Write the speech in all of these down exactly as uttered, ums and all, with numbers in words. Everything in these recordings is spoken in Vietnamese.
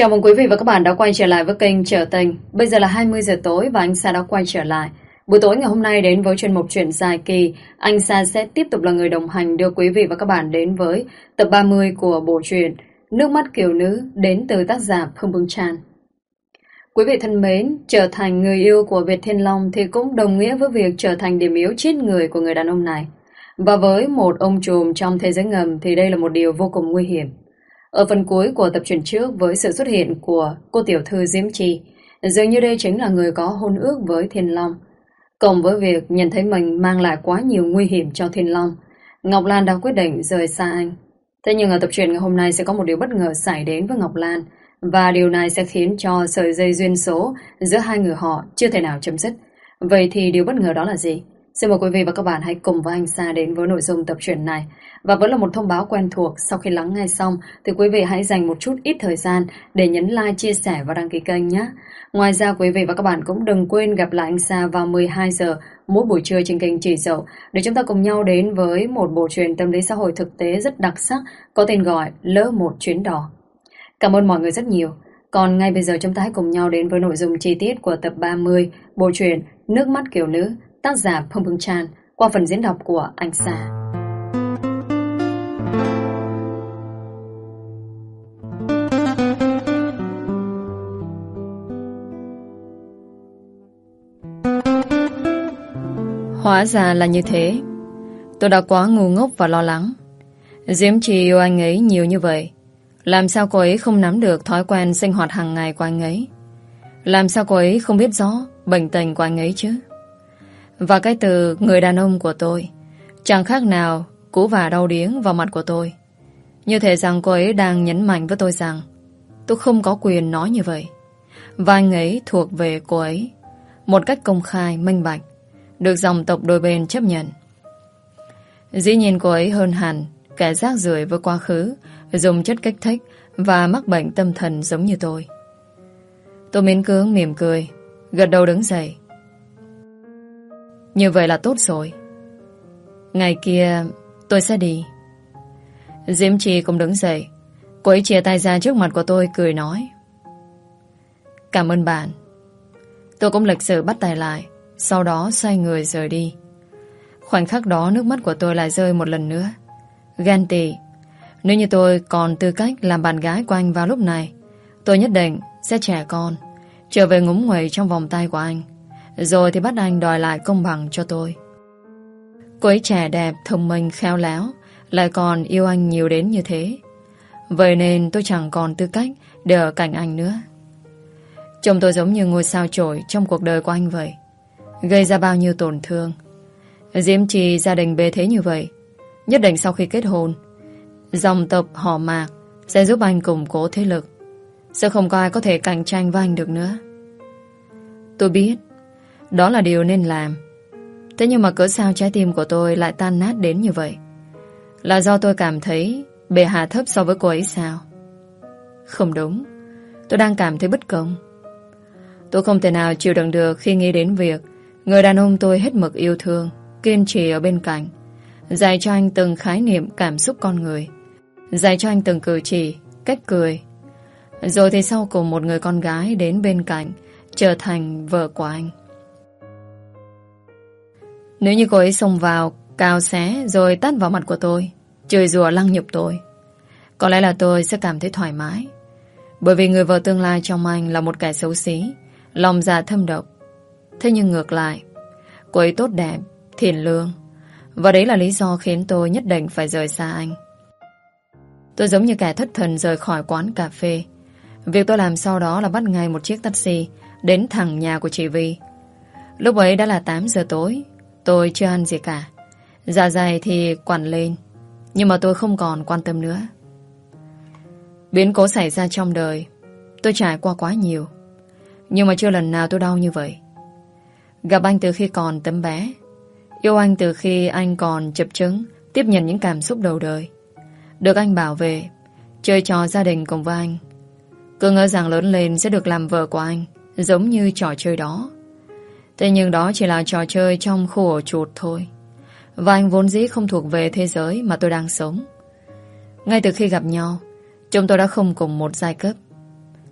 Chào mừng quý vị và các bạn đã quay trở lại với kênh Trở Tình. Bây giờ là hai mươi giờ tối và anh Sa đã quay trở lại. Buổi tối ngày hôm nay đến với chuyên mục Chuyện dài kỳ, anh Sa sẽ tiếp tục là người đồng hành đưa quý vị và các bạn đến với tập ba mươi của bộ truyện Nước mắt kiều nữ đến từ tác giả Phương Phương Tràn. Quý vị thân mến, trở thành người yêu của Việt Thiên Long thì cũng đồng nghĩa với việc trở thành điểm yếu chết người của người đàn ông này. Và với một ông trùm trong thế giới ngầm thì đây là một điều vô cùng nguy hiểm. Ở phần cuối của tập truyện trước, với sự xuất hiện của cô tiểu thư Diễm Trì, dường như đây chính là người có hôn ước với Thiên Long. Cộng với việc nhận thấy mình mang lại quá nhiều nguy hiểm cho Thiên Long, Ngọc Lan đã quyết định rời xa anh. Thế nhưng ở tập truyện ngày hôm nay sẽ có một điều bất ngờ xảy đến với Ngọc Lan, và điều này sẽ khiến cho sợi dây duyên số giữa hai người họ chưa thể nào chấm dứt. Vậy thì điều bất ngờ đó là gì? Xin mời quý vị và các bạn hãy cùng với anh Sa đến với nội dung tập truyện này. Và vẫn là một thông báo quen thuộc, sau khi lắng nghe xong thì quý vị hãy dành một chút ít thời gian để nhấn like, chia sẻ và đăng ký kênh nhé. Ngoài ra quý vị và các bạn cũng đừng quên gặp lại anh Sa vào mười hai giờ mỗi buổi trưa trên kênh Chỉ Dậu để chúng ta cùng nhau đến với một bộ truyện tâm lý xã hội thực tế rất đặc sắc có tên gọi Lỡ Một Chuyến Đò. Cảm ơn mọi người rất nhiều. Còn ngay bây giờ chúng ta hãy cùng nhau đến với nội dung chi tiết của tập ba mươi bộ truyện Nước Mắt Kiều Nữ, tác giả Phương Phương Tràn, qua phần diễn đọc của anh Sa. Hóa ra là như thế. Tôi đã quá ngu ngốc và lo lắng. Diễm Trì yêu anh ấy nhiều như vậy, làm sao cô ấy không nắm được thói quen sinh hoạt hàng ngày của anh ấy? Làm sao cô ấy không biết rõ bệnh tình của anh ấy chứ? Và cái từ người đàn ông của tôi chẳng khác nào cú vả đau điếng vào mặt của tôi. Như thể rằng cô ấy đang nhấn mạnh với tôi rằng tôi không có quyền nói như vậy, và anh ấy thuộc về cô ấy một cách công khai, minh bạch, được dòng tộc đôi bên chấp nhận. Dĩ nhiên cô ấy hơn hẳn kẻ rác rưởi với quá khứ, dùng chất kích thích và mắc bệnh tâm thần giống như tôi. Tôi miễn cưỡng mỉm cười, gật đầu đứng dậy. Như vậy là tốt rồi. Ngày kia tôi sẽ đi. Diễm Trì cũng đứng dậy. Cô ấy chia tay ra trước mặt của tôi, cười nói: Cảm ơn bạn. Tôi cũng lịch sự bắt tay lại, sau đó xoay người rời đi. Khoảnh khắc đó nước mắt của tôi lại rơi một lần nữa. Ghen tị. Nếu như tôi còn tư cách làm bạn gái của anh vào lúc này, tôi nhất định sẽ trẻ con, trở về ngúng nguẩy trong vòng tay của anh, rồi thì bắt anh đòi lại công bằng cho tôi. Cô ấy trẻ đẹp, thông minh, khéo léo, lại còn yêu anh nhiều đến như thế. Vậy nên tôi chẳng còn tư cách để ở cạnh anh nữa. Chồng tôi giống như ngôi sao chổi trong cuộc đời của anh vậy, gây ra bao nhiêu tổn thương. Diễm Trì gia đình bề thế như vậy, nhất định sau khi kết hôn, dòng tộc họ Mạc sẽ giúp anh củng cố thế lực, sẽ không có ai có thể cạnh tranh với anh được nữa. Tôi biết đó là điều nên làm. Thế nhưng mà cớ sao trái tim của tôi lại tan nát đến như vậy? Là do tôi cảm thấy bề hạ thấp so với cô ấy sao? Không đúng. Tôi đang cảm thấy bất công. Tôi không thể nào chịu đựng được khi nghĩ đến việc người đàn ông tôi hết mực yêu thương, kiên trì ở bên cạnh, dạy cho anh từng khái niệm cảm xúc con người, dạy cho anh từng cử chỉ, cách cười, rồi thì sau cùng một người con gái đến bên cạnh trở thành vợ của anh. Nếu như cô ấy xông vào, cào xé rồi tát vào mặt của tôi, chửi rủa lăng nhục tôi, có lẽ là tôi sẽ cảm thấy thoải mái. Bởi vì người vợ tương lai trong anh là một kẻ xấu xí, lòng dạ thâm độc. Thế nhưng ngược lại, cô ấy tốt đẹp, thiện lương, và đấy là lý do khiến tôi nhất định phải rời xa anh. Tôi giống như kẻ thất thần rời khỏi quán cà phê. Việc tôi làm sau đó là bắt ngay một chiếc taxi đến thẳng nhà của chị Vi. Lúc ấy đã là tám giờ tối. Tôi chưa ăn gì cả, dạ dày thì quặn lên, nhưng mà tôi không còn quan tâm nữa. Biến cố xảy ra trong đời tôi trải qua quá nhiều, nhưng mà chưa lần nào tôi đau như vậy. Gặp anh từ khi còn tấm bé, yêu anh từ khi anh còn chập chững tiếp nhận những cảm xúc đầu đời, được anh bảo vệ, chơi trò gia đình cùng với anh, cứ ngỡ rằng lớn lên sẽ được làm vợ của anh, giống như trò chơi đó. Thế nhưng đó chỉ là trò chơi trong khu ổ chuột thôi, và anh vốn dĩ không thuộc về thế giới mà tôi đang sống. Ngay từ khi gặp nhau, chúng tôi đã không cùng một giai cấp.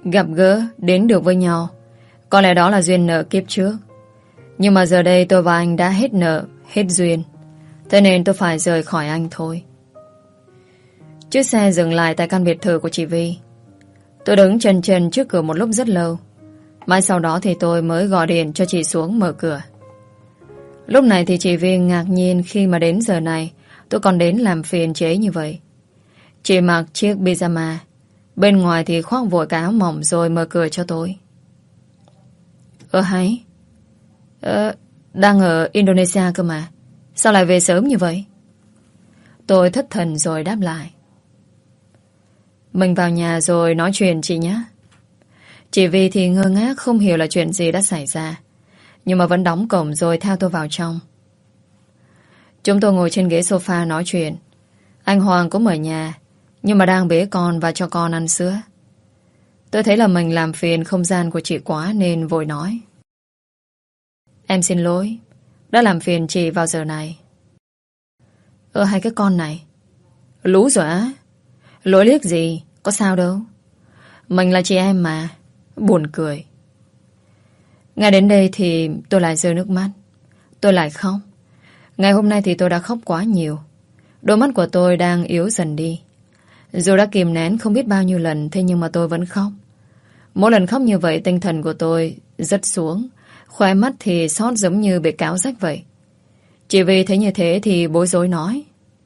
Gặp gỡ, đến được với nhau, có lẽ đó là duyên nợ kiếp trước. Nhưng mà giờ đây tôi và anh đã hết nợ, hết duyên. Thế nên tôi phải rời khỏi anh thôi. Chiếc xe dừng lại tại căn biệt thự của chị Vi. Tôi đứng chần chần trước cửa một lúc rất lâu. Mãi sau đó thì tôi mới gọi điện cho chị xuống mở cửa. Lúc này thì chị Vi ngạc nhiên khi mà đến giờ này tôi còn đến làm phiền chị ấy như vậy. Chị mặc chiếc pyjama, bên ngoài thì khoác vội cái áo mỏng rồi mở cửa cho tôi. Ơ hay Ờ, đang ở Indonesia cơ mà. Sao lại về sớm như vậy? Tôi thất thần rồi đáp lại. Mình vào nhà rồi nói chuyện chị nhé. Chị Vi thì ngơ ngác không hiểu là chuyện gì đã xảy ra, nhưng mà vẫn đóng cổng rồi theo tôi vào trong. Chúng tôi ngồi trên ghế sofa nói chuyện. Anh Hoàng cũng ở nhà, nhưng mà đang bế con và cho con ăn sữa. Tôi thấy là mình làm phiền không gian của chị quá nên vội nói. Em xin lỗi đã làm phiền chị vào giờ này. Ơ hai cái con này lú rồi á. Lỗi liếc gì, có sao đâu. Mình là chị em mà. Buồn cười. Ngay đến đây thì tôi lại rơi nước mắt. Tôi lại khóc. Ngày hôm nay thì tôi đã khóc quá nhiều. Đôi mắt của tôi đang yếu dần đi. Dù đã kìm nén không biết bao nhiêu lần, thế nhưng mà tôi vẫn khóc. Mỗi lần khóc như vậy tinh thần của tôi rất xuống. Khóe mắt thì xót giống như bị cáo rách vậy. Chỉ vì thấy như thế thì bối rối nói.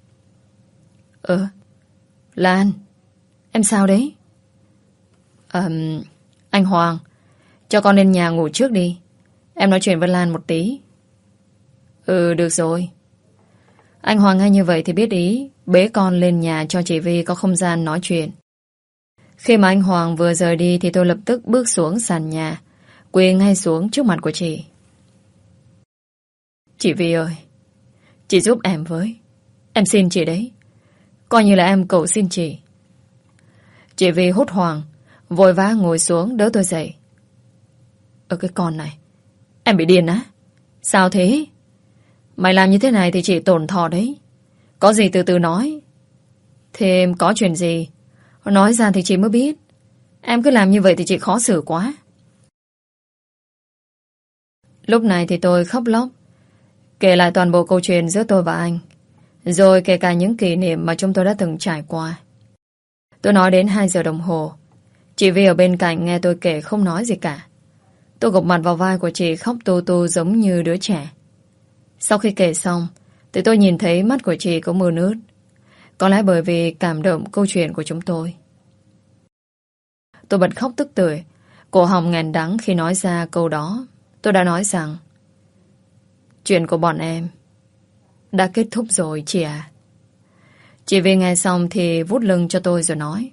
Ờ Lan, em sao đấy? Ờ Anh Hoàng, cho con lên nhà ngủ trước đi. Em nói chuyện với Lan một tí. Ừ được rồi. Anh Hoàng nghe như vậy thì biết ý, bế con lên nhà cho chị Vi có không gian nói chuyện. Khi mà anh Hoàng vừa rời đi thì tôi lập tức bước xuống sàn nhà, quỳ ngay xuống trước mặt của chị. Chị Vi ơi, chị giúp em với. Em xin chị đấy. Coi như là em cầu xin chị. Chị Vi hốt hoảng, vội vã ngồi xuống đỡ tôi dậy. Ở cái con này, em bị điên á? Sao thế? Mày làm như thế này thì chị tổn thọ đấy. Có gì từ từ nói. Thêm có chuyện gì nói ra thì chị mới biết. Em cứ làm như vậy thì chị khó xử quá. Lúc này thì tôi khóc lóc, kể lại toàn bộ câu chuyện giữa tôi và anh, rồi kể cả những kỷ niệm mà chúng tôi đã từng trải qua. Tôi nói đến hai giờ đồng hồ. Chị Vi ở bên cạnh nghe tôi kể không nói gì cả. Tôi gục mặt vào vai của chị khóc tu tu giống như đứa trẻ. Sau khi kể xong thì tôi nhìn thấy mắt của chị có mưa nước. Có lẽ bởi vì cảm động câu chuyện của chúng tôi. Tôi bật khóc tức tưởi, cổ họng nghẹn đắng khi nói ra câu đó. Tôi đã nói rằng chuyện của bọn em đã kết thúc rồi chị à. Chị Vi nghe xong thì vút lưng cho tôi rồi nói.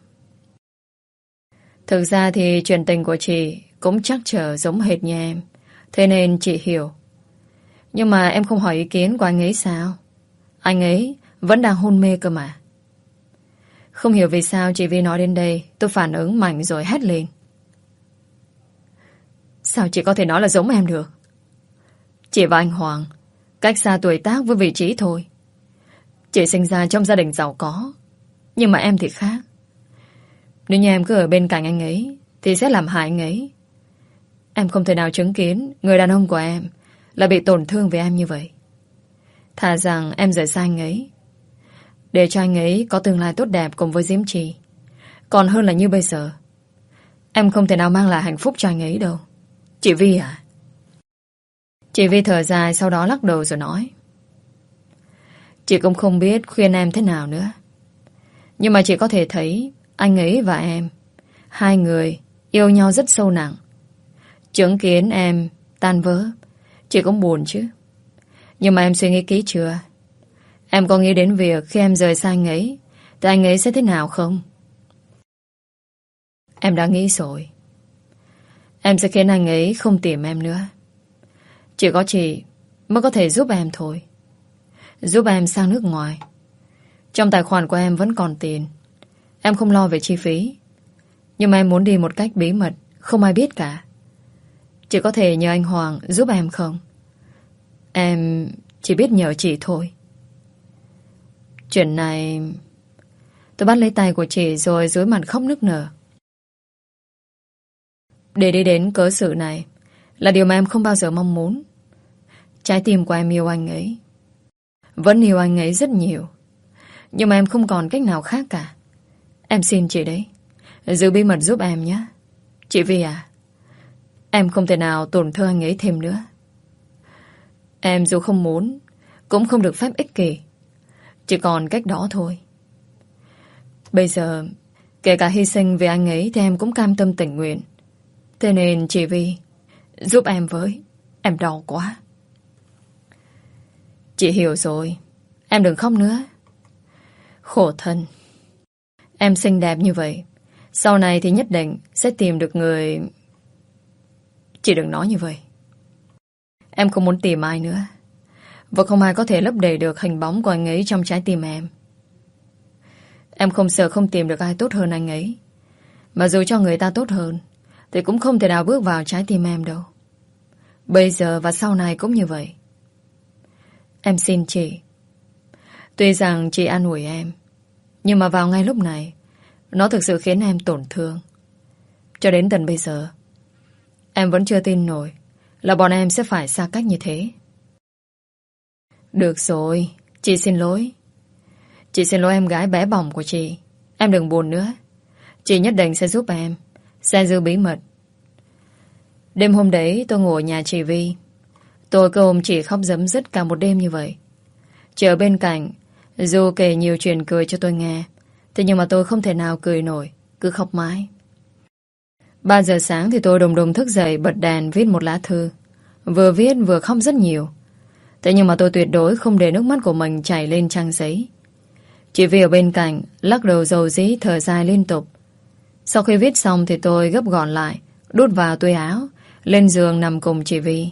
Thực ra thì chuyện tình của chị cũng trắc trở giống hệt như em, thế nên chị hiểu. Nhưng mà em không hỏi ý kiến của anh ấy sao? Anh ấy vẫn đang hôn mê cơ mà. Không hiểu vì sao chị Vi nói đến đây tôi phản ứng mạnh rồi hét lên. Sao chị có thể nói là giống em được? Chị và anh Hoàng cách xa tuổi tác với vị trí thôi. Chị sinh ra trong gia đình giàu có, nhưng mà em thì khác. Nếu như em cứ ở bên cạnh anh ấy thì sẽ làm hại anh ấy. Em không thể nào chứng kiến người đàn ông của em là bị tổn thương vì em như vậy. Thà rằng em rời xa anh ấy, để cho anh ấy có tương lai tốt đẹp cùng với Diễm Trì, còn hơn là như bây giờ. Em không thể nào mang lại hạnh phúc cho anh ấy đâu. Chị Vi à? Chị Vi thở dài, sau đó lắc đầu rồi nói. Chị cũng không biết khuyên em thế nào nữa. Nhưng mà chị có thể thấy anh ấy và em, hai người yêu nhau rất sâu nặng. Chứng kiến em tan vỡ, chị cũng buồn chứ. Nhưng mà em suy nghĩ kỹ chưa? Em có nghĩ đến việc khi em rời xa anh ấy thì anh ấy sẽ thế nào không? Em đã nghĩ rồi. Em sẽ khiến anh ấy không tìm em nữa. Chỉ có chị mới có thể giúp em thôi. Giúp em sang nước ngoài. Trong tài khoản của em vẫn còn tiền. Em không lo về chi phí. Nhưng mà em muốn đi một cách bí mật, không ai biết cả. Chị có thể nhờ anh Hoàng giúp em không? Em chỉ biết nhờ chị thôi. Chuyện này... Tôi bắt lấy tay của chị rồi dối mặt khóc nức nở. Để đi đến cớ sự này là điều mà em không bao giờ mong muốn. Trái tim của em yêu anh ấy, vẫn yêu anh ấy rất nhiều. Nhưng mà em không còn cách nào khác cả. Em xin chị đấy, giữ bí mật giúp em nhé. Chị Vi à, em không thể nào tổn thương anh ấy thêm nữa. Em dù không muốn cũng không được phép ích kỷ. Chỉ còn cách đó thôi. Bây giờ kể cả hy sinh vì anh ấy thì em cũng cam tâm tình nguyện. Thế nên chị Vi, giúp em với. Em đau quá. Chị hiểu rồi, em đừng khóc nữa. Khổ thân. Em xinh đẹp như vậy, sau này thì nhất định sẽ tìm được người... Chị đừng nói như vậy. Em không muốn tìm ai nữa, và không ai có thể lấp đầy được hình bóng của anh ấy trong trái tim em. Em không sợ không tìm được ai tốt hơn anh ấy. Mà dù cho người ta tốt hơn thì cũng không thể nào bước vào trái tim em đâu. Bây giờ và sau này cũng như vậy. Em xin chị. Tuy rằng chị an ủi em, nhưng mà vào ngay lúc này nó thực sự khiến em tổn thương. Cho đến tận bây giờ em vẫn chưa tin nổi là bọn em sẽ phải xa cách như thế. Được rồi, chị xin lỗi. Chị xin lỗi em gái bé bỏng của chị. Em đừng buồn nữa. Chị nhất định sẽ giúp em, sẽ giữ bí mật. Đêm hôm đấy tôi ngồi ở nhà chị Vi. Tôi cứ ôm chị khóc rấm rứt cả một đêm như vậy. Chị ở bên cạnh, dù kể nhiều chuyện cười cho tôi nghe, thế nhưng mà tôi không thể nào cười nổi, cứ khóc mãi. Ba giờ sáng thì tôi đùng đùng thức dậy, bật đèn viết một lá thư. Vừa viết vừa khóc rất nhiều. Thế nhưng mà tôi tuyệt đối không để nước mắt của mình chảy lên trang giấy. Chị Vi ở bên cạnh lắc đầu rầu rĩ, thở dài liên tục. Sau khi viết xong thì tôi gấp gọn lại, đút vào túi áo, lên giường nằm cùng chị Vi.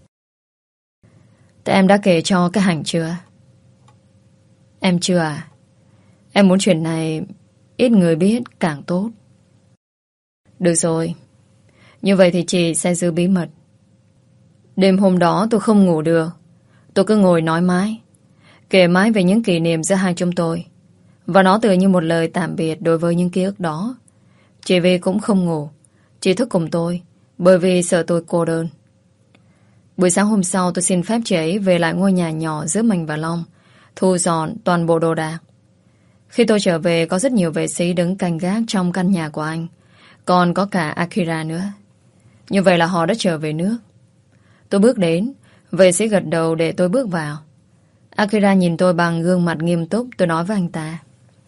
Thế em đã kể cho cái Hành chưa? Em chưa à? Em muốn chuyện này ít người biết càng tốt. Được rồi, như vậy thì chị sẽ giữ bí mật. Đêm hôm đó tôi không ngủ được. Tôi cứ ngồi nói mãi, kể mãi về những kỷ niệm giữa hai chúng tôi. Và nó tự như một lời tạm biệt đối với những ký ức đó. Chị Vi cũng không ngủ. Chị thức cùng tôi, bởi vì sợ tôi cô đơn. Buổi sáng hôm sau tôi xin phép chị ấy về lại ngôi nhà nhỏ giữa mình và Long, thu dọn toàn bộ đồ đạc. Khi tôi trở về có rất nhiều vệ sĩ đứng canh gác trong căn nhà của anh. Còn có cả Akira nữa. Như vậy là họ đã trở về nước. Tôi bước đến, vệ sĩ gật đầu để tôi bước vào. Akira nhìn tôi bằng gương mặt nghiêm túc. Tôi nói với anh ta: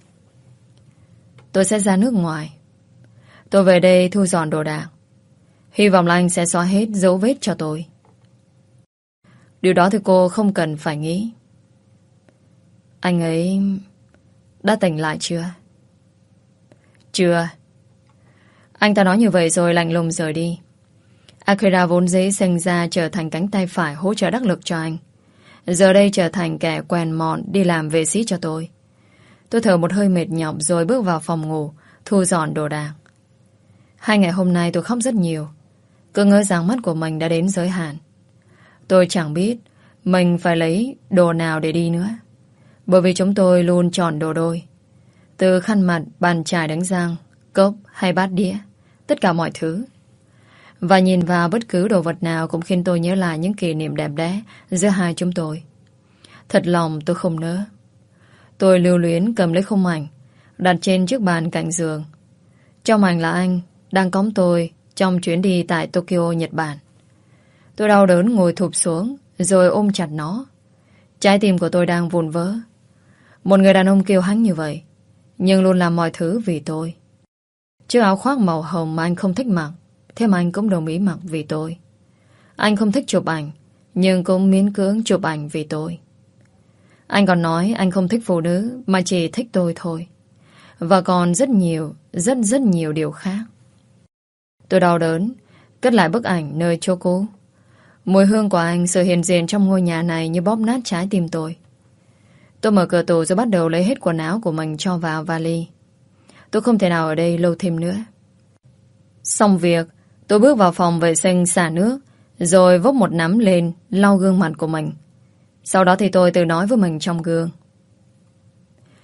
tôi sẽ ra nước ngoài. Tôi về đây thu dọn đồ đạc. Hy vọng là anh sẽ xóa hết dấu vết cho tôi. Điều đó thì cô không cần phải nghĩ. Anh ấy đã tỉnh lại chưa? Chưa. Anh ta nói như vậy rồi lạnh lùng rời đi. Akira vốn dĩ sinh ra trở thành cánh tay phải hỗ trợ đắc lực cho anh, giờ đây trở thành kẻ quèn mọn đi làm vệ sĩ cho tôi. Tôi thở một hơi mệt nhọc rồi bước vào phòng ngủ, thu dọn đồ đạc. Hai ngày hôm nay tôi khóc rất nhiều. Cứ ngỡ rằng mắt của mình đã đến giới hạn. Tôi chẳng biết mình phải lấy đồ nào để đi nữa, bởi vì chúng tôi luôn chọn đồ đôi. Từ khăn mặt, bàn chải đánh răng, cốc hay bát đĩa, tất cả mọi thứ. Và nhìn vào bất cứ đồ vật nào cũng khiến tôi nhớ lại những kỷ niệm đẹp đẽ giữa hai chúng tôi. Thật lòng tôi không nỡ. Tôi lưu luyến cầm lấy khung ảnh đặt trên chiếc bàn cạnh giường. Trong ảnh là anh đang cõng tôi trong chuyến đi tại Tokyo, Nhật Bản. Tôi đau đớn ngồi thụp xuống rồi ôm chặt nó. Trái tim của tôi đang vụn vỡ. Một người đàn ông kiêu hãnh như vậy, nhưng luôn làm mọi thứ vì tôi. Chiếc áo khoác màu hồng mà anh không thích mặc, thế mà anh cũng đồng ý mặc vì tôi. Anh không thích chụp ảnh, nhưng cũng miễn cưỡng chụp ảnh vì tôi. Anh còn nói anh không thích phụ nữ, mà chỉ thích tôi thôi. Và còn rất nhiều, rất rất nhiều điều khác. Tôi đau đớn cất lại bức ảnh nơi chỗ cũ. Mùi hương của anh, sự hiện diện trong ngôi nhà này như bóp nát trái tim tôi. Tôi mở cửa tủ rồi bắt đầu lấy hết quần áo của mình cho vào vali. Tôi không thể nào ở đây lâu thêm nữa. Xong việc, tôi bước vào phòng vệ sinh xả nước, rồi vốc một nắm lên lau gương mặt của mình. Sau đó thì tôi tự nói với mình trong gương: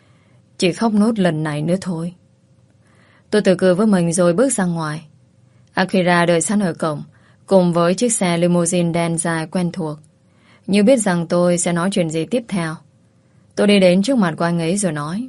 chỉ khóc nốt lần này nữa thôi. Tôi tự cười với mình rồi bước ra ngoài. Akira đợi sẵn ở cổng, cùng với chiếc xe limousine đen dài quen thuộc. Như biết rằng tôi sẽ nói chuyện gì tiếp theo. Tôi đi đến trước mặt của anh ấy rồi nói: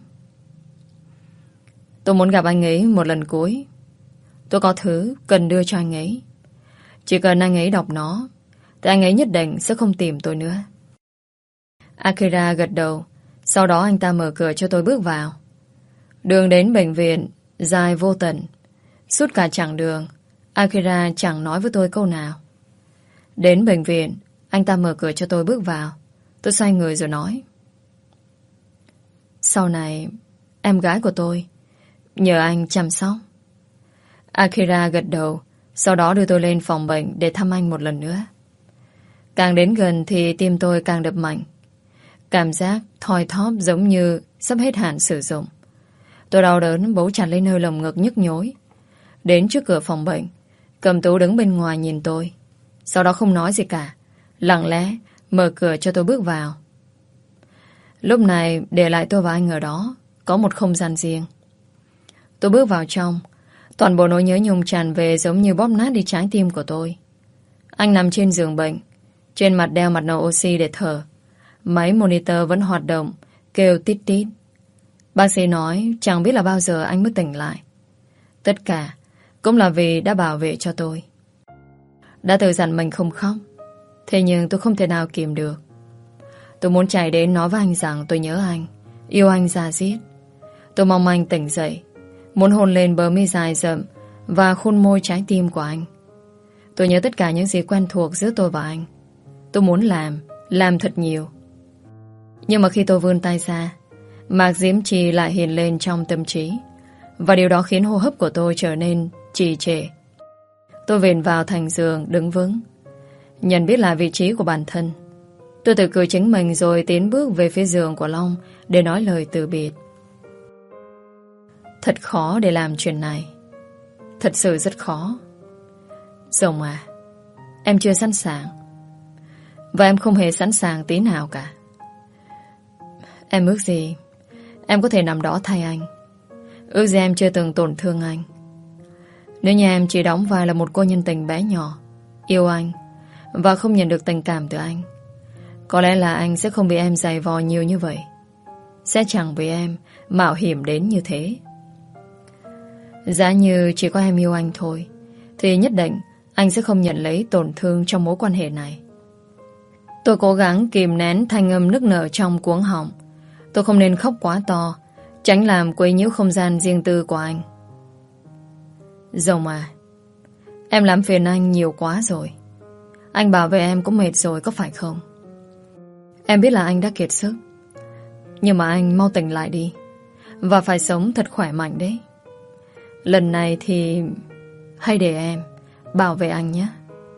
Tôi muốn gặp anh ấy một lần cuối. Tôi có thứ cần đưa cho anh ấy. Chỉ cần anh ấy đọc nó thì anh ấy nhất định sẽ không tìm tôi nữa. Akira gật đầu. Sau đó anh ta mở cửa cho tôi bước vào. Đường đến bệnh viện dài vô tận. Suốt cả chặng đường, Akira chẳng nói với tôi câu nào. Đến bệnh viện, anh ta mở cửa cho tôi bước vào. Tôi xoay người rồi nói: Sau này em gái của tôi nhờ anh chăm sóc. Akira gật đầu. Sau đó đưa tôi lên phòng bệnh để thăm anh một lần nữa. Càng đến gần thì tim tôi càng đập mạnh. Cảm giác thoi thóp giống như sắp hết hạn sử dụng. Tôi đau đớn bấu chặt lên nơi lồng ngực nhức nhối. Đến trước cửa phòng bệnh, Cẩm Tú đứng bên ngoài nhìn tôi. Sau đó không nói gì cả, lặng lẽ mở cửa cho tôi bước vào. Lúc này để lại tôi và anh ở đó, có một không gian riêng. Tôi bước vào trong. Toàn bộ nỗi nhớ nhung tràn về giống như bóp nát đi trái tim của tôi. Anh nằm trên giường bệnh, trên mặt đeo mặt nạ oxy để thở. Máy monitor vẫn hoạt động, kêu tít tít. Bác sĩ nói chẳng biết là bao giờ anh mới tỉnh lại. Tất cả cũng là vì đã bảo vệ cho tôi. Đã tự dặn mình không khóc, thế nhưng tôi không thể nào kìm được. Tôi muốn chạy đến nói với anh rằng tôi nhớ anh, yêu anh da diết. Tôi mong anh tỉnh dậy, muốn hôn lên bờ mi dài rậm và khuôn môi trái tim của anh. Tôi nhớ tất cả những gì quen thuộc giữa tôi và anh. Tôi muốn làm, làm thật nhiều. Nhưng mà khi tôi vươn tay ra, Mạc Diễm Trì lại hiện lên trong tâm trí. Và điều đó khiến hô hấp của tôi trở nên trì trệ. Tôi vịn vào thành giường đứng vững, nhận biết lại vị trí của bản thân. Tôi tự cười chính mình rồi tiến bước về phía giường của Long để nói lời từ biệt. Thật khó để làm chuyện này. Thật sự rất khó. Rồng à, em chưa sẵn sàng. Và em không hề sẵn sàng tí nào cả. Em ước gì em có thể nằm đó thay anh. Ước gì em chưa từng tổn thương anh. Nếu như em chỉ đóng vai là một cô nhân tình bé nhỏ, yêu anh và không nhận được tình cảm từ anh, có lẽ là anh sẽ không bị em giày vò nhiều như vậy, sẽ chẳng bị em mạo hiểm đến như thế. Giá như chỉ có em yêu anh thôi, thì nhất định anh sẽ không nhận lấy tổn thương trong mối quan hệ này. Tôi cố gắng kìm nén thanh âm nức nở trong cuống họng. Tôi không nên khóc quá to, tránh làm quấy nhiễu không gian riêng tư của anh. Rồng à, em làm phiền anh nhiều quá rồi. Anh bảo vệ em cũng mệt rồi, có phải không? Em biết là anh đã kiệt sức, nhưng mà anh mau tỉnh lại đi, và phải sống thật khỏe mạnh đấy. Lần này thì hãy để em bảo vệ anh nhé.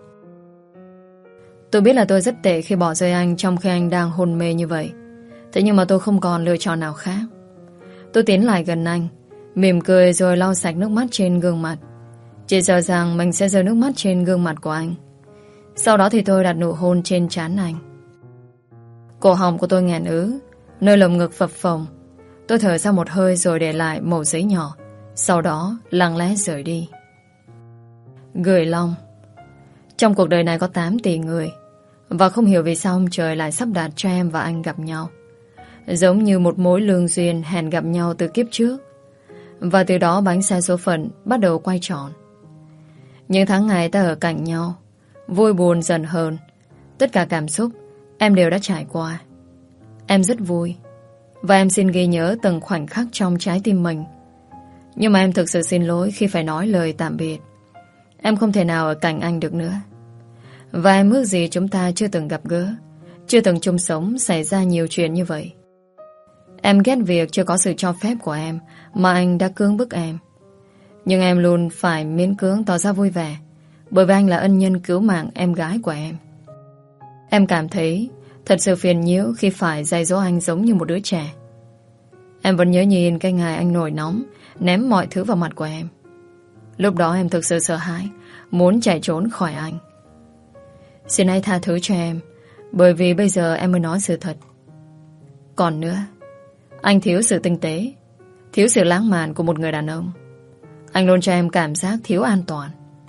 Tôi biết là tôi rất tệ khi bỏ rơi anh trong khi anh đang hôn mê như vậy. Thế nhưng mà tôi không còn lựa chọn nào khác. Tôi tiến lại gần anh, mỉm cười rồi lau sạch nước mắt trên gương mặt. Chỉ sợ rằng mình sẽ rơi nước mắt trên gương mặt của anh. Sau đó thì tôi đặt nụ hôn trên trán anh. Cổ họng của tôi nghẹn ứ, nơi lồng ngực phập phồng. Tôi thở ra một hơi rồi để lại mẩu giấy nhỏ. Sau đó lặng lẽ rời đi. Gửi Long. Trong cuộc đời này có tám tỷ người, và không hiểu vì sao ông trời lại sắp đặt cho em và anh gặp nhau, giống như một mối lương duyên hẹn gặp nhau từ kiếp trước. Và từ đó bánh xe số phận bắt đầu quay tròn. Những tháng ngày ta ở cạnh nhau, vui buồn dần hơn. Tất cả cảm xúc em đều đã trải qua. Em rất vui, và em xin ghi nhớ từng khoảnh khắc trong trái tim mình. Nhưng mà em thực sự xin lỗi khi phải nói lời tạm biệt. Em không thể nào ở cạnh anh được nữa. Và em ước gì chúng ta chưa từng gặp gỡ, chưa từng chung sống, xảy ra nhiều chuyện như vậy. Em ghét việc chưa có sự cho phép của em mà anh đã cưỡng bức em. Nhưng em luôn phải miễn cưỡng tỏ ra vui vẻ, bởi vì anh là ân nhân cứu mạng em gái của em. Em cảm thấy thật sự phiền nhiễu khi phải dạy dỗ anh giống như một đứa trẻ. Em vẫn nhớ nhìn cái ngày anh nổi nóng ném mọi thứ vào mặt của em. Lúc đó em thực sự sợ hãi, muốn chạy trốn khỏi anh. Xin hãy tha thứ cho em, bởi vì bây giờ em mới nói sự thật. Còn nữa, anh thiếu sự tinh tế, thiếu sự lãng mạn của một người đàn ông. Anh luôn cho em cảm giác thiếu an toàn.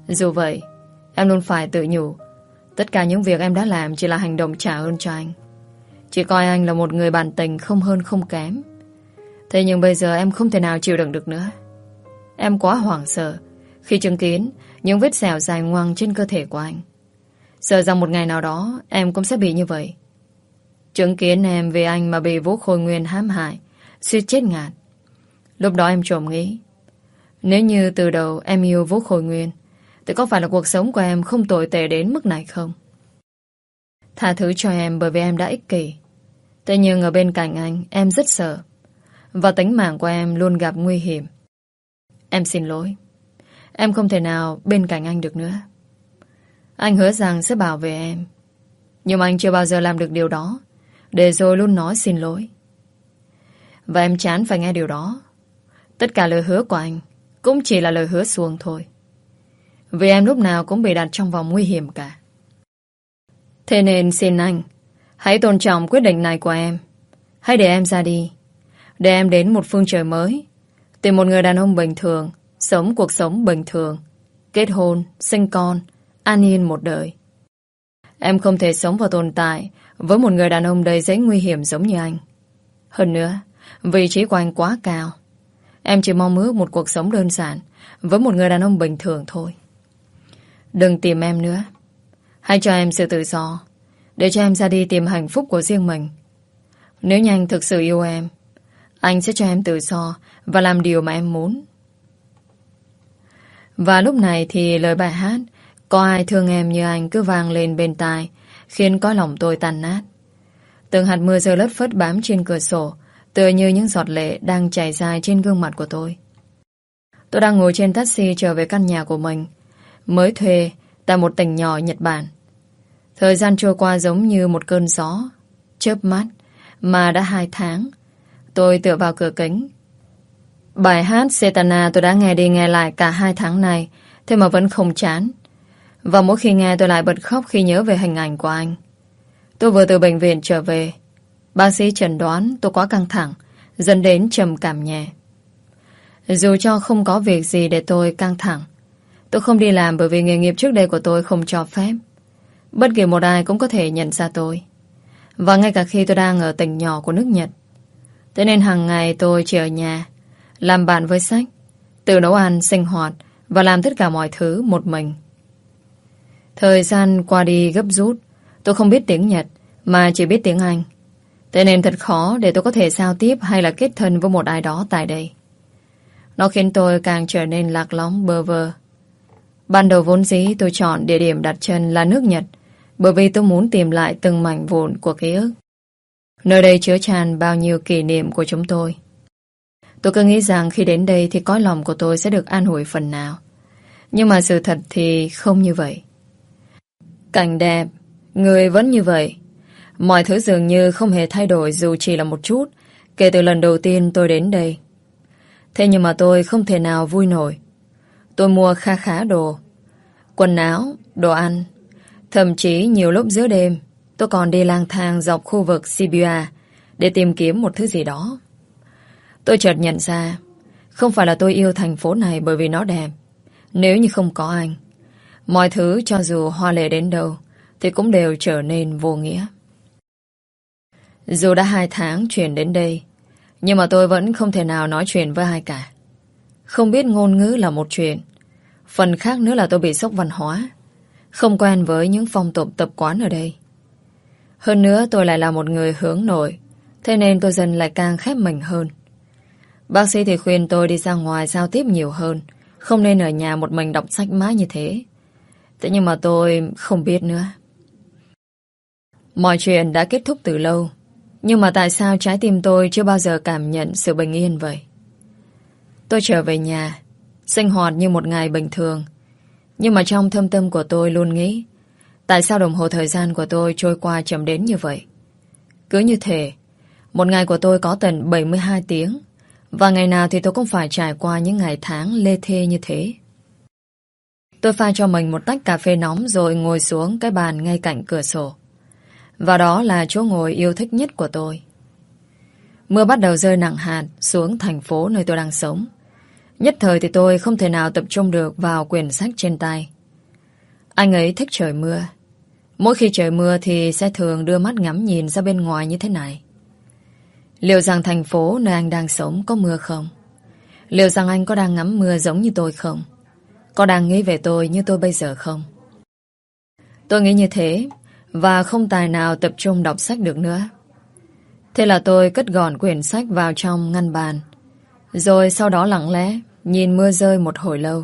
Dù vậy, em luôn phải tự nhủ tất cả những việc em đã làm chỉ là hành động trả ơn cho anh. Chỉ coi anh là một người bạn tình không hơn không kém. Thế nhưng bây giờ em không thể nào chịu đựng được nữa. Em quá hoảng sợ khi chứng kiến những vết sẹo dài ngoằng trên cơ thể của anh. Sợ rằng một ngày nào đó em cũng sẽ bị như vậy. Chứng kiến em vì anh mà bị Vũ Khôi Nguyên hãm hại, suýt chết ngạt. Lúc đó em trộm nghĩ, nếu như từ đầu em yêu Vũ Khôi Nguyên, thì có phải là cuộc sống của em không tồi tệ đến mức này không? Tha thứ cho em bởi vì em đã ích kỷ. Thế nhưng ở bên cạnh anh, em rất sợ. Và tính mạng của em luôn gặp nguy hiểm. Em xin lỗi. Em không thể nào bên cạnh anh được nữa. Anh hứa rằng sẽ bảo vệ em. Nhưng anh chưa bao giờ làm được điều đó, để rồi luôn nói xin lỗi. Và em chán phải nghe điều đó. Tất cả lời hứa của anh cũng chỉ là lời hứa suông thôi. Vì em lúc nào cũng bị đặt trong vòng nguy hiểm cả. Thế nên xin anh, hãy tôn trọng quyết định này của em. Hãy để em ra đi, để em đến một phương trời mới, tìm một người đàn ông bình thường, sống cuộc sống bình thường, kết hôn, sinh con, an yên một đời. Em không thể sống và tồn tại với một người đàn ông đầy dẫy nguy hiểm giống như anh. Hơn nữa, vị trí của anh quá cao. Em chỉ mong ước một cuộc sống đơn giản với một người đàn ông bình thường thôi. Đừng tìm em nữa. Hãy cho em sự tự do, để cho em ra đi tìm hạnh phúc của riêng mình. Nếu như anh thực sự yêu em, anh sẽ cho em tự do và làm điều mà em muốn. Và lúc này thì lời bài hát Có ai thương em như anh cứ vang lên bên tai, khiến cõi lòng tôi tan nát. Từng hạt mưa rơi lất phất bám trên cửa sổ, tựa như những giọt lệ đang chảy dài trên gương mặt của tôi. Tôi đang ngồi trên taxi trở về căn nhà của mình, mới thuê tại một tỉnh nhỏ Nhật Bản. Thời gian trôi qua giống như một cơn gió, chớp mắt, mà đã hai tháng. Tôi tựa vào cửa kính. Bài hát Setana tôi đã nghe đi nghe lại cả hai tháng này, thế mà vẫn không chán. Và mỗi khi nghe tôi lại bật khóc khi nhớ về hình ảnh của anh. Tôi vừa từ bệnh viện trở về. Bác sĩ chẩn đoán tôi quá căng thẳng, dẫn đến trầm cảm nhẹ. Dù cho không có việc gì để tôi căng thẳng, tôi không đi làm bởi vì nghề nghiệp trước đây của tôi không cho phép. Bất kỳ một ai cũng có thể nhận ra tôi. Và ngay cả khi tôi đang ở tỉnh nhỏ của nước Nhật. Thế nên hàng ngày tôi chỉ ở nhà, làm bạn với sách, tự nấu ăn, sinh hoạt và làm tất cả mọi thứ một mình. Thời gian qua đi gấp rút. Tôi không biết tiếng Nhật, mà chỉ biết tiếng Anh. Thế nên thật khó để tôi có thể giao tiếp hay là kết thân với một ai đó tại đây. Nó khiến tôi càng trở nên lạc lõng bơ vơ. Ban đầu vốn dĩ tôi chọn địa điểm đặt chân là nước Nhật, bởi vì tôi muốn tìm lại từng mảnh vụn của ký ức. Nơi đây chứa tràn bao nhiêu kỷ niệm của chúng tôi. Tôi cứ nghĩ rằng khi đến đây thì cõi lòng của tôi sẽ được an ủi phần nào. Nhưng mà sự thật thì không như vậy. Cảnh đẹp, người vẫn như vậy. Mọi thứ dường như không hề thay đổi dù chỉ là một chút kể từ lần đầu tiên tôi đến đây. Thế nhưng mà tôi không thể nào vui nổi. Tôi mua kha khá đồ, quần áo, đồ ăn. Thậm chí nhiều lúc giữa đêm tôi còn đi lang thang dọc khu vực Shibuya để tìm kiếm một thứ gì đó. Tôi chợt nhận ra không phải là tôi yêu thành phố này bởi vì nó đẹp. Nếu như không có anh, mọi thứ cho dù hoa lệ đến đâu thì cũng đều trở nên vô nghĩa. Dù đã hai tháng chuyển đến đây, nhưng mà tôi vẫn không thể nào nói chuyện với ai cả. Không biết ngôn ngữ là một chuyện, phần khác nữa là tôi bị sốc văn hóa, không quen với những phong tục tập quán ở đây. Hơn nữa tôi lại là một người hướng nội, thế nên tôi dần lại càng khép mình hơn. Bác sĩ thì khuyên tôi đi ra ngoài giao tiếp nhiều hơn, không nên ở nhà một mình đọc sách mãi như thế. Thế nhưng mà tôi không biết nữa. Mọi chuyện đã kết thúc từ lâu, nhưng mà tại sao trái tim tôi chưa bao giờ cảm nhận sự bình yên vậy? Tôi trở về nhà, sinh hoạt như một ngày bình thường. Nhưng mà trong thâm tâm của tôi luôn nghĩ, tại sao đồng hồ thời gian của tôi trôi qua chậm đến như vậy? Cứ như thế, một ngày của tôi có tận bảy mươi hai tiếng, và ngày nào thì tôi cũng phải trải qua những ngày tháng lê thê như thế. Tôi pha cho mình một tách cà phê nóng rồi ngồi xuống cái bàn ngay cạnh cửa sổ. Và đó là chỗ ngồi yêu thích nhất của tôi. Mưa bắt đầu rơi nặng hạt xuống thành phố nơi tôi đang sống. Nhất thời thì tôi không thể nào tập trung được vào quyển sách trên tay. Anh ấy thích trời mưa. Mỗi khi trời mưa thì sẽ thường đưa mắt ngắm nhìn ra bên ngoài như thế này. Liệu rằng thành phố nơi anh đang sống có mưa không? Liệu rằng anh có đang ngắm mưa giống như tôi không? Có đang nghĩ về tôi như tôi bây giờ không? Tôi nghĩ như thế, và không tài nào tập trung đọc sách được nữa. Thế là tôi cất gọn quyển sách vào trong ngăn bàn, rồi sau đó lặng lẽ nhìn mưa rơi một hồi lâu.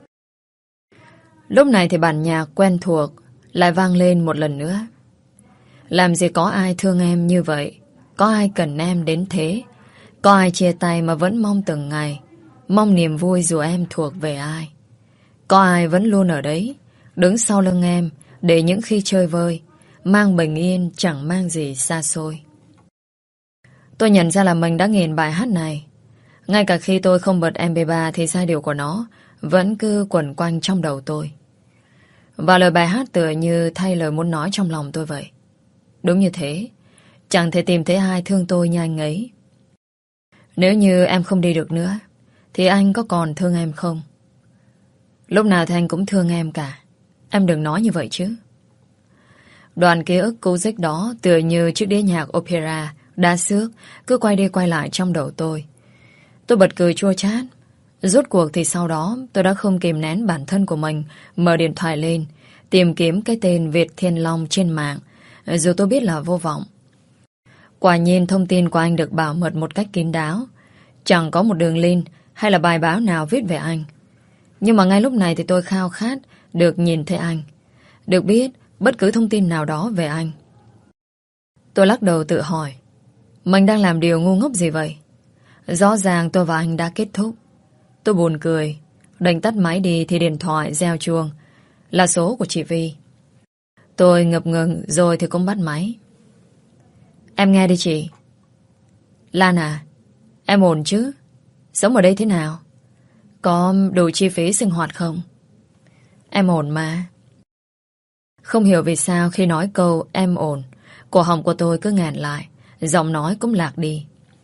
Lúc này thì bản nhạc quen thuộc lại vang lên một lần nữa. Làm gì có ai thương em như vậy, có ai cần em đến thế, có ai chia tay mà vẫn mong từng ngày, mong niềm vui dù em thuộc về ai. Có ai vẫn luôn ở đấy, đứng sau lưng em, để những khi chơi vơi, mang bình yên chẳng mang gì xa xôi. Tôi nhận ra là mình đã nghiền bài hát này. Ngay cả khi tôi không bật em pê ba thì giai điệu của nó vẫn cứ quẩn quanh trong đầu tôi. Và lời bài hát tựa như thay lời muốn nói trong lòng tôi vậy. Đúng như thế, chẳng thể tìm thấy ai thương tôi như anh ấy. Nếu như em không đi được nữa thì anh có còn thương em không? Lúc nào thì anh cũng thương em cả. Em đừng nói như vậy chứ. Đoạn ký ức cũ dích đó tựa như chiếc đĩa nhạc opera đa xước cứ quay đi quay lại trong đầu tôi. Tôi bật cười chua chát. Rốt cuộc thì sau đó tôi đã không kìm nén bản thân của mình, mở điện thoại lên tìm kiếm cái tên Việt Thiên Long trên mạng, dù tôi biết là vô vọng. Quả nhiên thông tin của anh được bảo mật một cách kín đáo. Chẳng có một đường link hay là bài báo nào viết về anh. Nhưng mà ngay lúc này thì tôi khao khát được nhìn thấy anh, được biết bất cứ thông tin nào đó về anh. Tôi lắc đầu tự hỏi, mình đang làm điều ngu ngốc gì vậy? Rõ ràng tôi và anh đã kết thúc. Tôi buồn cười, đành tắt máy đi thì điện thoại reo chuông, là số của chị Vi. Tôi ngập ngừng rồi thì cũng bắt máy. Em nghe đi chị. Lan à, em ổn chứ? Sống ở đây thế nào? Có đủ chi phí sinh hoạt không? Em ổn mà. Không hiểu vì sao khi nói câu em ổn, cổ họng của tôi cứ nghẹn lại, giọng nói cũng lạc đi.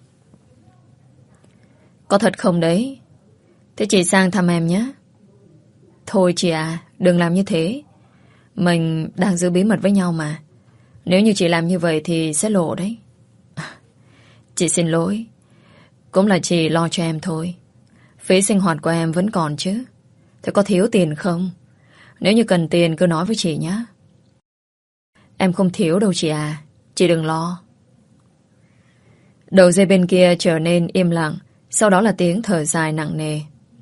Có thật không đấy? Thế chị sang thăm em nhé. Thôi chị à, đừng làm như thế. Mình đang giữ bí mật với nhau mà. Nếu như chị làm như vậy thì sẽ lộ đấy. Chị xin lỗi. Cũng là chị lo cho em thôi. Phí sinh hoạt của em vẫn còn chứ. Thế có thiếu tiền không? Nếu như cần tiền cứ nói với chị nhé. Em không thiếu đâu chị à. Chị đừng lo. Đầu dây bên kia trở nên im lặng. Sau đó là tiếng thở dài nặng nề.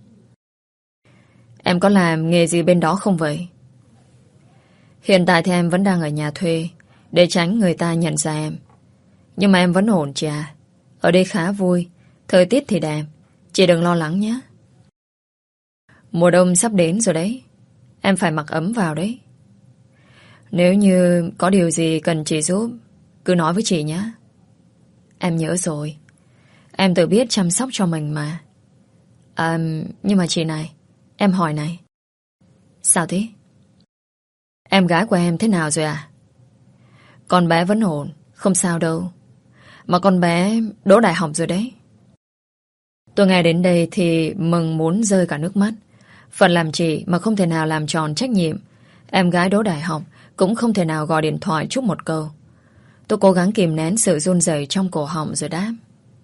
Em có làm nghề gì bên đó không vậy? Hiện tại thì em vẫn đang ở nhà thuê, để tránh người ta nhận ra em. Nhưng mà em vẫn ổn chị à. Ở đây khá vui, thời tiết thì đẹp. Chị đừng lo lắng nhé. Mùa đông sắp đến rồi đấy. Em phải mặc ấm vào đấy. Nếu như có điều gì cần chị giúp, cứ nói với chị nhé. Em nhớ rồi. Em tự biết chăm sóc cho mình mà. À, nhưng mà chị này, em hỏi này. Sao thế? Em gái của em thế nào rồi à? Con bé vẫn ổn, không sao đâu. Mà con bé đỗ đại học rồi đấy. Tôi nghe đến đây thì mừng muốn rơi cả nước mắt. Phần làm chị mà không thể nào làm tròn trách nhiệm. Em gái đỗ đại học cũng không thể nào gọi điện thoại chúc một câu. Tôi cố gắng kìm nén sự run rẩy trong cổ họng rồi đáp.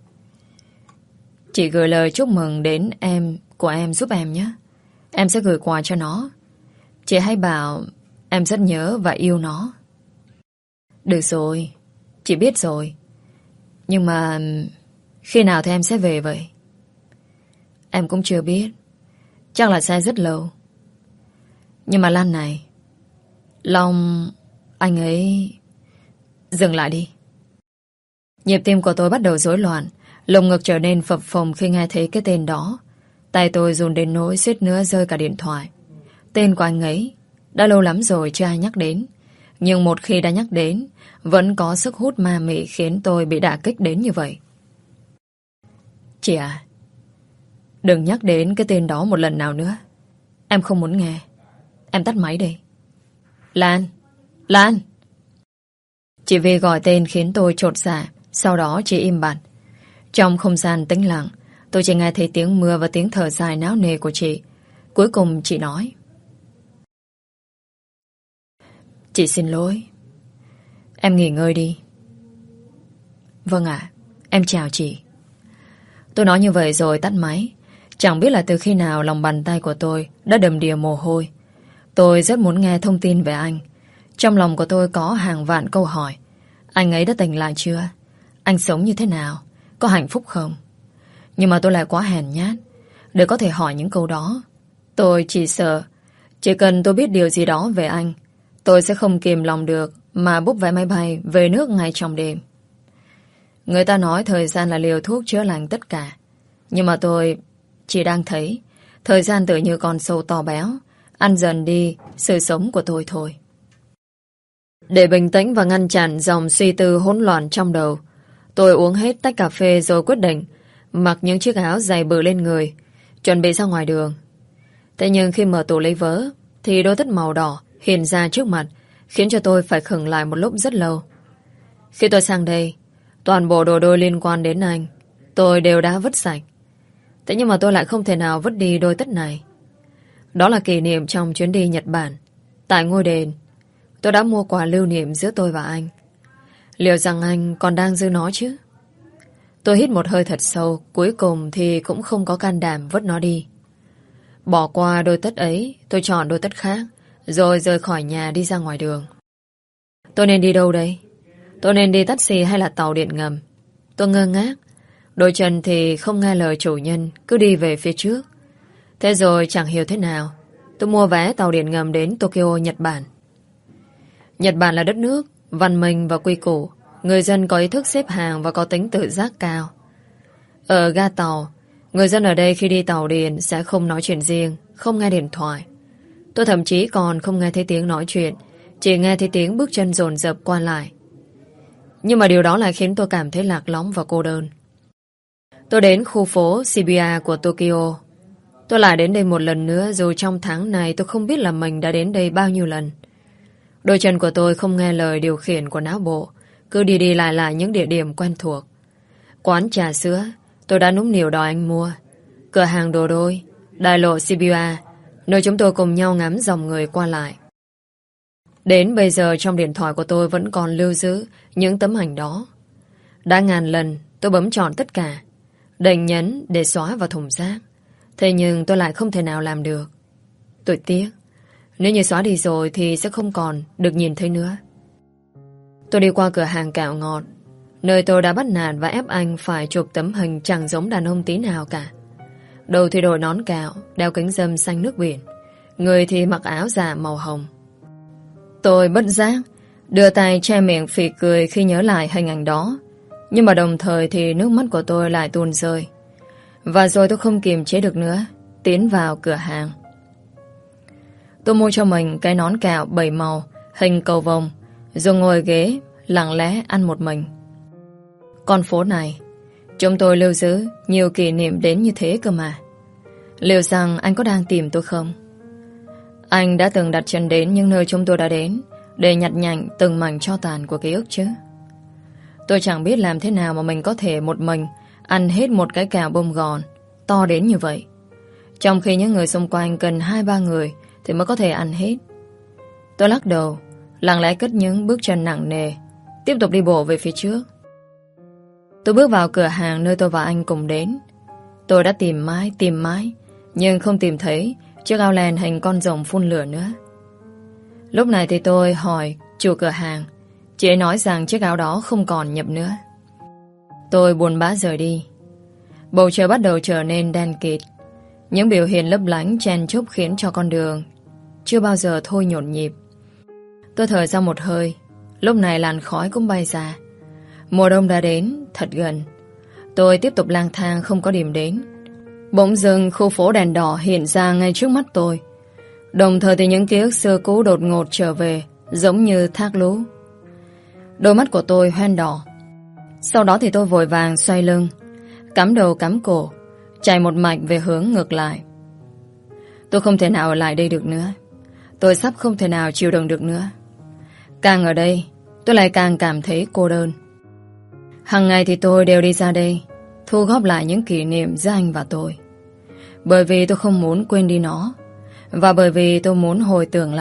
Chị gửi lời chúc mừng đến em của em giúp em nhé. Em sẽ gửi quà cho nó. Chị hãy bảo em rất nhớ và yêu nó. Được rồi, chị biết rồi. Nhưng mà khi nào thì em sẽ về vậy? Em cũng chưa biết. Chắc là sẽ rất lâu. Nhưng mà Lan này, Long, anh ấy... Dừng lại đi. Nhịp tim của tôi bắt đầu rối loạn, lồng ngực trở nên phập phồng khi nghe thấy cái tên đó. Tay tôi run đến nỗi suýt nữa rơi cả điện thoại. Tên của anh ấy đã lâu lắm rồi chưa ai nhắc đến. Nhưng một khi đã nhắc đến, vẫn có sức hút ma mị khiến tôi bị đả kích đến như vậy. Chị à, đừng nhắc đến cái tên đó một lần nào nữa. Em không muốn nghe. Em tắt máy đi. Lan, Lan. Chị Vi gọi tên khiến tôi chột dạ. Sau đó chị im bặt. Trong không gian tĩnh lặng, tôi chỉ nghe thấy tiếng mưa và tiếng thở dài náo nề của chị. Cuối cùng chị nói. Chị xin lỗi. Em nghỉ ngơi đi. Vâng ạ, em chào chị. Tôi nói như vậy rồi tắt máy. Chẳng biết là từ khi nào lòng bàn tay của tôi đã đầm đìa mồ hôi. Tôi rất muốn nghe thông tin về anh. Trong lòng của tôi có hàng vạn câu hỏi. Anh ấy đã tỉnh lại chưa? Anh sống như thế nào? Có hạnh phúc không? Nhưng mà tôi lại quá hèn nhát để có thể hỏi những câu đó. Tôi chỉ sợ chỉ cần tôi biết điều gì đó về anh, tôi sẽ không kìm lòng được mà búc vé máy bay về nước ngay trong đêm. Người ta nói thời gian là liều thuốc chữa lành tất cả. Nhưng mà tôi chỉ đang thấy thời gian tự như con sâu to béo, ăn dần đi sự sống của tôi thôi. Để bình tĩnh và ngăn chặn dòng suy tư hỗn loạn trong đầu, tôi uống hết tách cà phê rồi quyết định mặc những chiếc áo dày bự lên người, chuẩn bị ra ngoài đường. Thế nhưng khi mở tủ lấy vớ thì đôi tất màu đỏ hiện ra trước mặt, khiến cho tôi phải khựng lại một lúc rất lâu. Khi tôi sang đây, toàn bộ đồ đôi liên quan đến anh tôi đều đã vứt sạch. Thế nhưng mà tôi lại không thể nào vứt đi đôi tất này. Đó là kỷ niệm trong chuyến đi Nhật Bản. Tại ngôi đền, tôi đã mua quà lưu niệm giữa tôi và anh. Liệu rằng anh còn đang giữ nó chứ? Tôi hít một hơi thật sâu, cuối cùng thì cũng không có can đảm vứt nó đi. Bỏ qua đôi tất ấy, tôi chọn đôi tất khác, rồi rời khỏi nhà đi ra ngoài đường. Tôi nên đi đâu đây? Tôi nên đi taxi hay là tàu điện ngầm? Tôi ngơ ngác. Đôi chân thì không nghe lời chủ nhân, cứ đi về phía trước. Thế rồi chẳng hiểu thế nào, tôi mua vé tàu điện ngầm đến Tokyo, Nhật Bản. Nhật Bản là đất nước văn minh và quy củ. Người dân có ý thức xếp hàng và có tính tự giác cao. Ở ga tàu, người dân ở đây khi đi tàu điện sẽ không nói chuyện riêng, không nghe điện thoại. Tôi thậm chí còn không nghe thấy tiếng nói chuyện, chỉ nghe thấy tiếng bước chân dồn dập qua lại. Nhưng mà điều đó lại khiến tôi cảm thấy lạc lõng và cô đơn. Tôi đến khu phố Shibuya của Tokyo. Tôi lại đến đây một lần nữa, dù trong tháng này tôi không biết là mình đã đến đây bao nhiêu lần. Đôi chân của tôi không nghe lời điều khiển của não bộ, cứ đi đi lại lại những địa điểm quen thuộc. Quán trà sữa tôi đã nũng nịu đòi anh mua. Cửa hàng đồ đôi, đại lộ Shibuya, nơi chúng tôi cùng nhau ngắm dòng người qua lại. Đến bây giờ trong điện thoại của tôi vẫn còn lưu giữ những tấm ảnh đó. Đã ngàn lần tôi bấm chọn tất cả, định nhấn để xóa vào thùng rác. Thế nhưng tôi lại không thể nào làm được. Tôi tiếc, nếu như xóa đi rồi thì sẽ không còn được nhìn thấy nữa. Tôi đi qua cửa hàng kẹo ngọt, nơi tôi đã bắt nạt và ép anh phải chụp tấm hình chẳng giống đàn ông tí nào cả. Đầu thì đội nón kẹo, đeo kính râm xanh nước biển, người thì mặc áo dạ màu hồng. Tôi bất giác đưa tay che miệng phì cười khi nhớ lại hình ảnh đó. Nhưng mà đồng thời thì nước mắt của tôi lại tuôn rơi. Và rồi tôi không kiềm chế được nữa, tiến vào cửa hàng. Tôi mua cho mình cái nón kẹo bảy màu, hình cầu vồng, rồi ngồi ghế, lặng lẽ ăn một mình. Con phố này, chúng tôi lưu giữ nhiều kỷ niệm đến như thế cơ mà. Liệu rằng anh có đang tìm tôi không? Anh đã từng đặt chân đến những nơi chúng tôi đã đến để nhặt nhạnh từng mảnh tro tàn của ký ức chứ? Tôi chẳng biết làm thế nào mà mình có thể một mình ăn hết một cái kẹo bông gòn to đến như vậy, trong khi những người xung quanh cần hai ba người thì mới có thể ăn hết. Tôi lắc đầu, lặng lẽ cất những bước chân nặng nề, tiếp tục đi bộ về phía trước. Tôi bước vào cửa hàng nơi tôi và anh cùng đến. Tôi đã tìm mãi, tìm mãi, nhưng không tìm thấy chiếc áo len hình con rồng phun lửa nữa. Lúc này thì tôi hỏi chủ cửa hàng. Chị ấy nói rằng chiếc áo đó không còn nhập nữa. Tôi buồn bã rời đi. Bầu trời bắt đầu trở nên đen kịt. Những biểu hiện lấp lánh chen chúc khiến cho con đường chưa bao giờ thôi nhộn nhịp. Tôi thở ra một hơi. Lúc này làn khói cũng bay ra. Mùa đông đã đến, thật gần. Tôi tiếp tục lang thang không có điểm đến. Bỗng dưng khu phố đèn đỏ hiện ra ngay trước mắt tôi. Đồng thời thì những ký ức xưa cũ đột ngột trở về, giống như thác lũ. Đôi mắt của tôi hoen đỏ. Sau đó thì tôi vội vàng xoay lưng, cắm đầu cắm cổ, chạy một mạch về hướng ngược lại. Tôi không thể nào ở lại đây được nữa. Tôi sắp không thể nào chịu đựng được nữa. Càng ở đây, tôi lại càng cảm thấy cô đơn. Hằng ngày thì tôi đều đi ra đây, thu góp lại những kỷ niệm giữa anh và tôi. Bởi vì tôi không muốn quên đi nó, và bởi vì tôi muốn hồi tưởng lại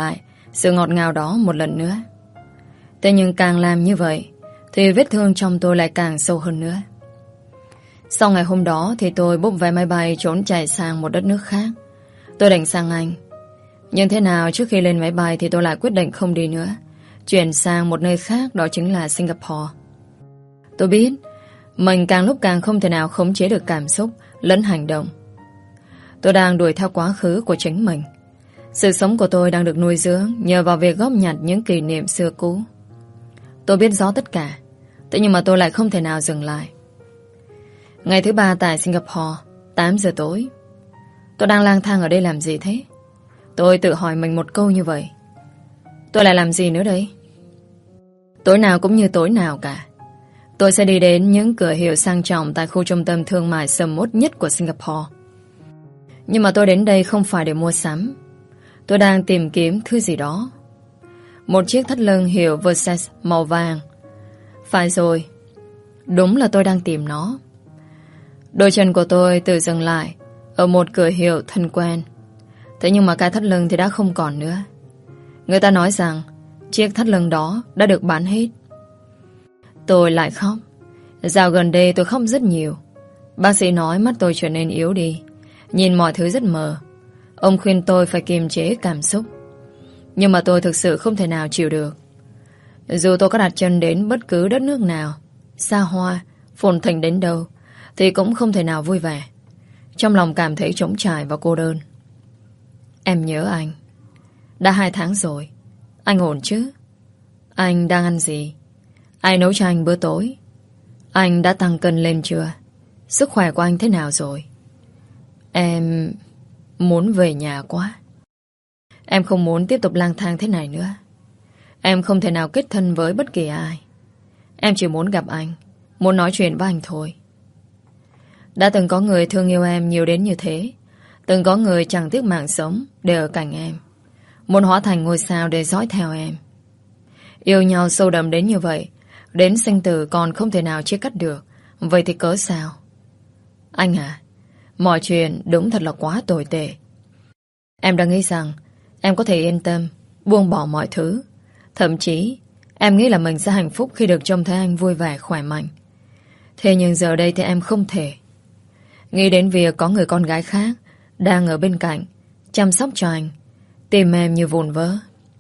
sự ngọt ngào đó một lần nữa. Thế nhưng càng làm như vậy thì vết thương trong tôi lại càng sâu hơn nữa. Sau ngày hôm đó thì tôi book vé máy bay trốn chạy sang một đất nước khác. Tôi định sang Anh. Nhưng thế nào trước khi lên máy bay thì tôi lại quyết định không đi nữa, chuyển sang một nơi khác, đó chính là Singapore. Tôi biết mình càng lúc càng không thể nào khống chế được cảm xúc lẫn hành động. Tôi đang đuổi theo quá khứ của chính mình. Sự sống của tôi đang được nuôi dưỡng nhờ vào việc góp nhặt những kỷ niệm xưa cũ. Tôi biết rõ tất cả, thế nhưng mà tôi lại không thể nào dừng lại. Ngày thứ ba tại Singapore, tám giờ tối. Tôi đang lang thang ở đây làm gì thế? Tôi tự hỏi mình một câu như vậy. Tôi lại làm gì nữa đây? Tối nào cũng như tối nào cả. Tôi sẽ đi đến những cửa hiệu sang trọng tại khu trung tâm thương mại sầm uất nhất của Singapore. Nhưng mà tôi đến đây không phải để mua sắm. Tôi đang tìm kiếm thứ gì đó. Một chiếc thắt lưng hiệu Versace màu vàng. Phải rồi, đúng là tôi đang tìm nó. Đôi chân của tôi tự dừng lại ở một cửa hiệu thân quen. Thế nhưng mà cái thắt lưng thì đã không còn nữa. Người ta nói rằng chiếc thắt lưng đó đã được bán hết. Tôi lại khóc. Dạo gần đây tôi khóc rất nhiều. Bác sĩ nói mắt tôi trở nên yếu đi, nhìn mọi thứ rất mờ. Ông khuyên tôi phải kiềm chế cảm xúc. Nhưng mà tôi thực sự không thể nào chịu được. Dù tôi có đặt chân đến bất cứ đất nước nào, xa hoa, phồn thịnh đến đâu, thì cũng không thể nào vui vẻ. Trong lòng cảm thấy trống trải và cô đơn. Em nhớ anh. Đã hai tháng rồi. Anh ổn chứ? Anh đang ăn gì? Ai nấu cho anh bữa tối? Anh đã tăng cân lên chưa? Sức khỏe của anh thế nào rồi? Em muốn về nhà quá. Em không muốn tiếp tục lang thang thế này nữa. Em không thể nào kết thân với bất kỳ ai. Em chỉ muốn gặp anh, muốn nói chuyện với anh thôi. Đã từng có người thương yêu em nhiều đến như thế. Từng có người chẳng tiếc mạng sống để ở cạnh em, muốn hóa thành ngôi sao để dõi theo em. Yêu nhau sâu đậm đến như vậy, đến sinh tử còn không thể nào chia cắt được. Vậy thì cớ sao? Anh à, mọi chuyện đúng thật là quá tồi tệ. Em đã nghĩ rằng em có thể yên tâm, buông bỏ mọi thứ. Thậm chí em nghĩ là mình sẽ hạnh phúc khi được trông thấy anh vui vẻ, khỏe mạnh. Thế nhưng giờ đây thì em không thể. Nghĩ đến việc có người con gái khác đang ở bên cạnh, chăm sóc cho anh, tim em như vụn vỡ.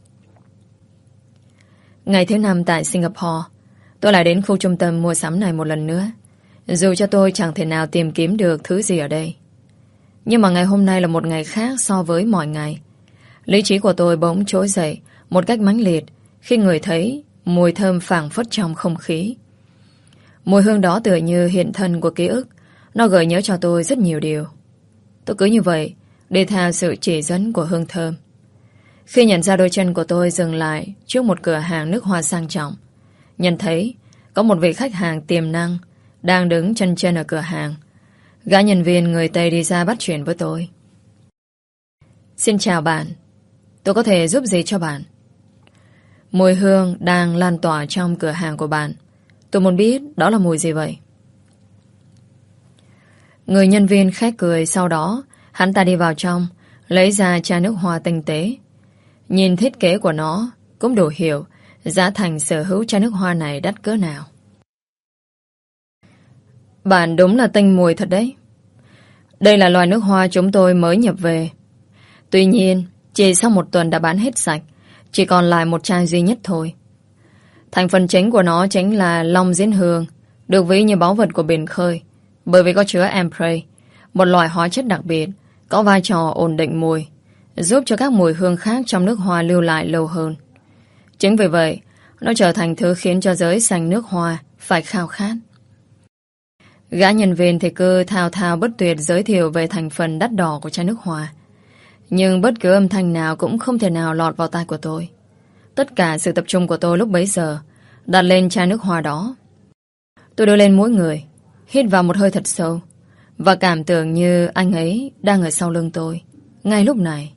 Ngày thứ năm tại Singapore, tôi lại đến khu trung tâm mua sắm này một lần nữa. Dù cho tôi chẳng thể nào tìm kiếm được thứ gì ở đây. Nhưng mà ngày hôm nay là một ngày khác so với mọi ngày. Lý trí của tôi bỗng trỗi dậy một cách mãnh liệt khi ngửi thấy mùi thơm phảng phất trong không khí. Mùi hương đó tựa như hiện thân của ký ức. Nó gợi nhớ cho tôi rất nhiều điều. Tôi cứ như vậy đi theo sự chỉ dẫn của hương thơm. Khi nhận ra đôi chân của tôi dừng lại trước một cửa hàng nước hoa sang trọng, nhận thấy có một vị khách hàng tiềm năng đang đứng chân chân ở cửa hàng. Gã nhân viên người Tây đi ra bắt chuyện với tôi. Xin chào bạn, tôi có thể giúp gì cho bạn? Mùi hương đang lan tỏa trong cửa hàng của bạn. Tôi muốn biết đó là mùi gì vậy? Người nhân viên khẽ cười. Sau đó hắn ta đi vào trong, lấy ra chai nước hoa tinh tế. Nhìn thiết kế của nó cũng đủ hiểu giá thành sở hữu chai nước hoa này đắt cỡ nào. Bạn đúng là tinh mùi thật đấy. Đây là loại nước hoa chúng tôi mới nhập về. Tuy nhiên chỉ sau một tuần đã bán hết sạch, chỉ còn lại một chai duy nhất thôi. Thành phần chính của nó chính là long diến hương, được ví như báu vật của biển khơi, bởi vì có chứa ambre, một loại hóa chất đặc biệt có vai trò ổn định mùi, giúp cho các mùi hương khác trong nước hoa lưu lại lâu hơn. Chính vì vậy, nó trở thành thứ khiến cho giới sành nước hoa phải khao khát. Gã nhân viên thì cứ thao thao bất tuyệt giới thiệu về thành phần đắt đỏ của chai nước hoa. Nhưng bất cứ âm thanh nào cũng không thể nào lọt vào tai của tôi. Tất cả sự tập trung của tôi lúc bấy giờ đặt lên chai nước hoa đó. Tôi đưa lên mỗi người, hít vào một hơi thật sâu, và cảm tưởng như anh ấy đang ở sau lưng tôi ngay lúc này.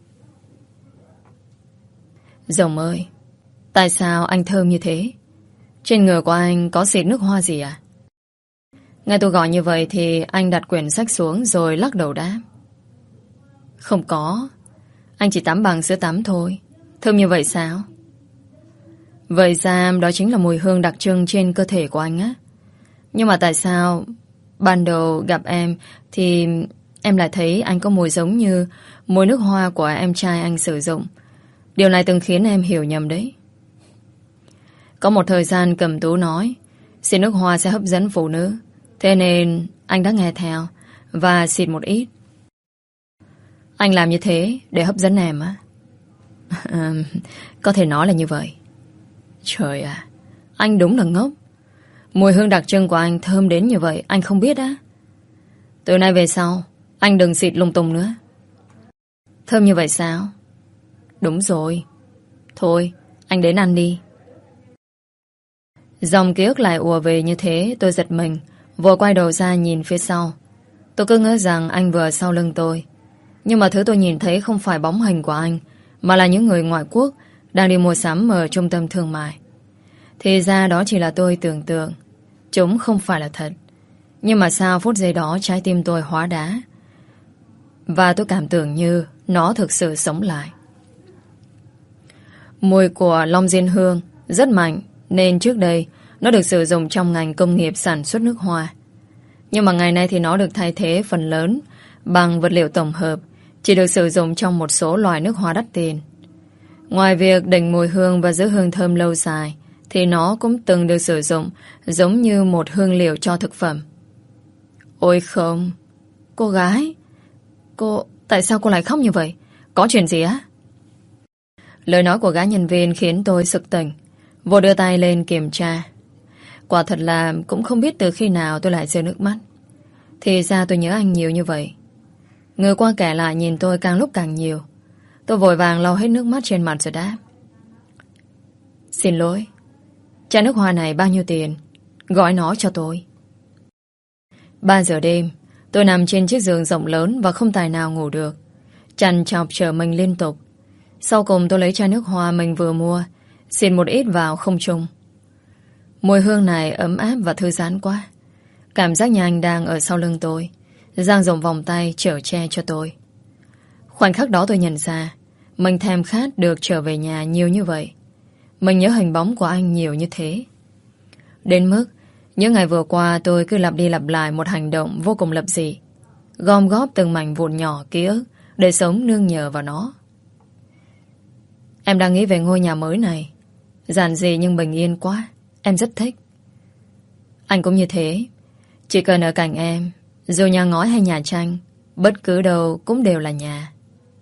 Rồng ơi, tại sao anh thơm như thế? Trên người của anh có xịt nước hoa gì à? Nghe tôi gọi như vậy thì anh đặt quyển sách xuống rồi lắc đầu đáp. Không có, anh chỉ tắm bằng sữa tắm thôi. Thơm như vậy sao? Vậy ra đó chính là mùi hương đặc trưng trên cơ thể của anh á. Nhưng mà tại sao ban đầu gặp em thì em lại thấy anh có mùi giống như mùi nước hoa của em trai anh sử dụng. Điều này từng khiến em hiểu nhầm đấy. Có một thời gian Cẩm Tú nói xịt nước hoa sẽ hấp dẫn phụ nữ. Thế nên anh đã nghe theo và xịt một ít. Anh làm như thế để hấp dẫn em á? À, có thể nói là như vậy. Trời ạ, anh đúng là ngốc. Mùi hương đặc trưng của anh thơm đến như vậy anh không biết á? Từ nay về sau anh đừng xịt lung tung nữa. Thơm như vậy sao? Đúng rồi. Thôi anh đến ăn đi. Dòng ký ức lại ùa về như thế. Tôi giật mình, vội quay đầu ra nhìn phía sau. Tôi cứ ngỡ rằng anh vừa sau lưng tôi. Nhưng mà thứ tôi nhìn thấy không phải bóng hình của anh, mà là những người ngoại quốc đang đi mua sắm ở trung tâm thương mại. Thì ra đó chỉ là tôi tưởng tượng. Chúng không phải là thật. Nhưng mà sao phút giây đó trái tim tôi hóa đá, và tôi cảm tưởng như nó thực sự sống lại. Mùi của long diên hương rất mạnh, nên trước đây nó được sử dụng trong ngành công nghiệp sản xuất nước hoa. Nhưng mà ngày nay thì nó được thay thế phần lớn bằng vật liệu tổng hợp, chỉ được sử dụng trong một số loại nước hoa đắt tiền. Ngoài việc đỉnh mùi hương và giữ hương thơm lâu dài, thì nó cũng từng được sử dụng giống như một hương liệu cho thực phẩm. Ôi không, cô gái, cô, tại sao cô lại khóc như vậy? Có chuyện gì á? Lời nói của gã nhân viên khiến tôi sực tỉnh, vô đưa tay lên kiểm tra. Quả thật là cũng không biết từ khi nào tôi lại rơi nước mắt. Thì ra tôi nhớ anh nhiều như vậy. Người qua kẻ lại nhìn tôi càng lúc càng nhiều. Tôi vội vàng lau hết nước mắt trên mặt rồi đáp: Xin lỗi, chai nước hoa này bao nhiêu tiền? Gọi nó cho tôi. Ba giờ đêm, tôi nằm trên chiếc giường rộng lớn và không tài nào ngủ được, trằn trọc chờ mình liên tục. Sau cùng tôi lấy chai nước hoa mình vừa mua, xịt một ít vào không trung. Mùi hương này ấm áp và thư giãn quá. Cảm giác như anh đang ở sau lưng tôi, dang rộng vòng tay chở che cho tôi. Khoảnh khắc đó tôi nhận ra mình thèm khát được trở về nhà nhiều như vậy. Mình nhớ hình bóng của anh nhiều như thế. Đến mức những ngày vừa qua tôi cứ lặp đi lặp lại một hành động vô cùng lập dị, gom góp từng mảnh vụn nhỏ ký ức để sống nương nhờ vào nó. Em đang nghĩ về ngôi nhà mới này. Giản dị nhưng bình yên quá. Em rất thích. Anh cũng như thế. Chỉ cần ở cạnh em, dù nhà ngói hay nhà tranh, bất cứ đâu cũng đều là nhà.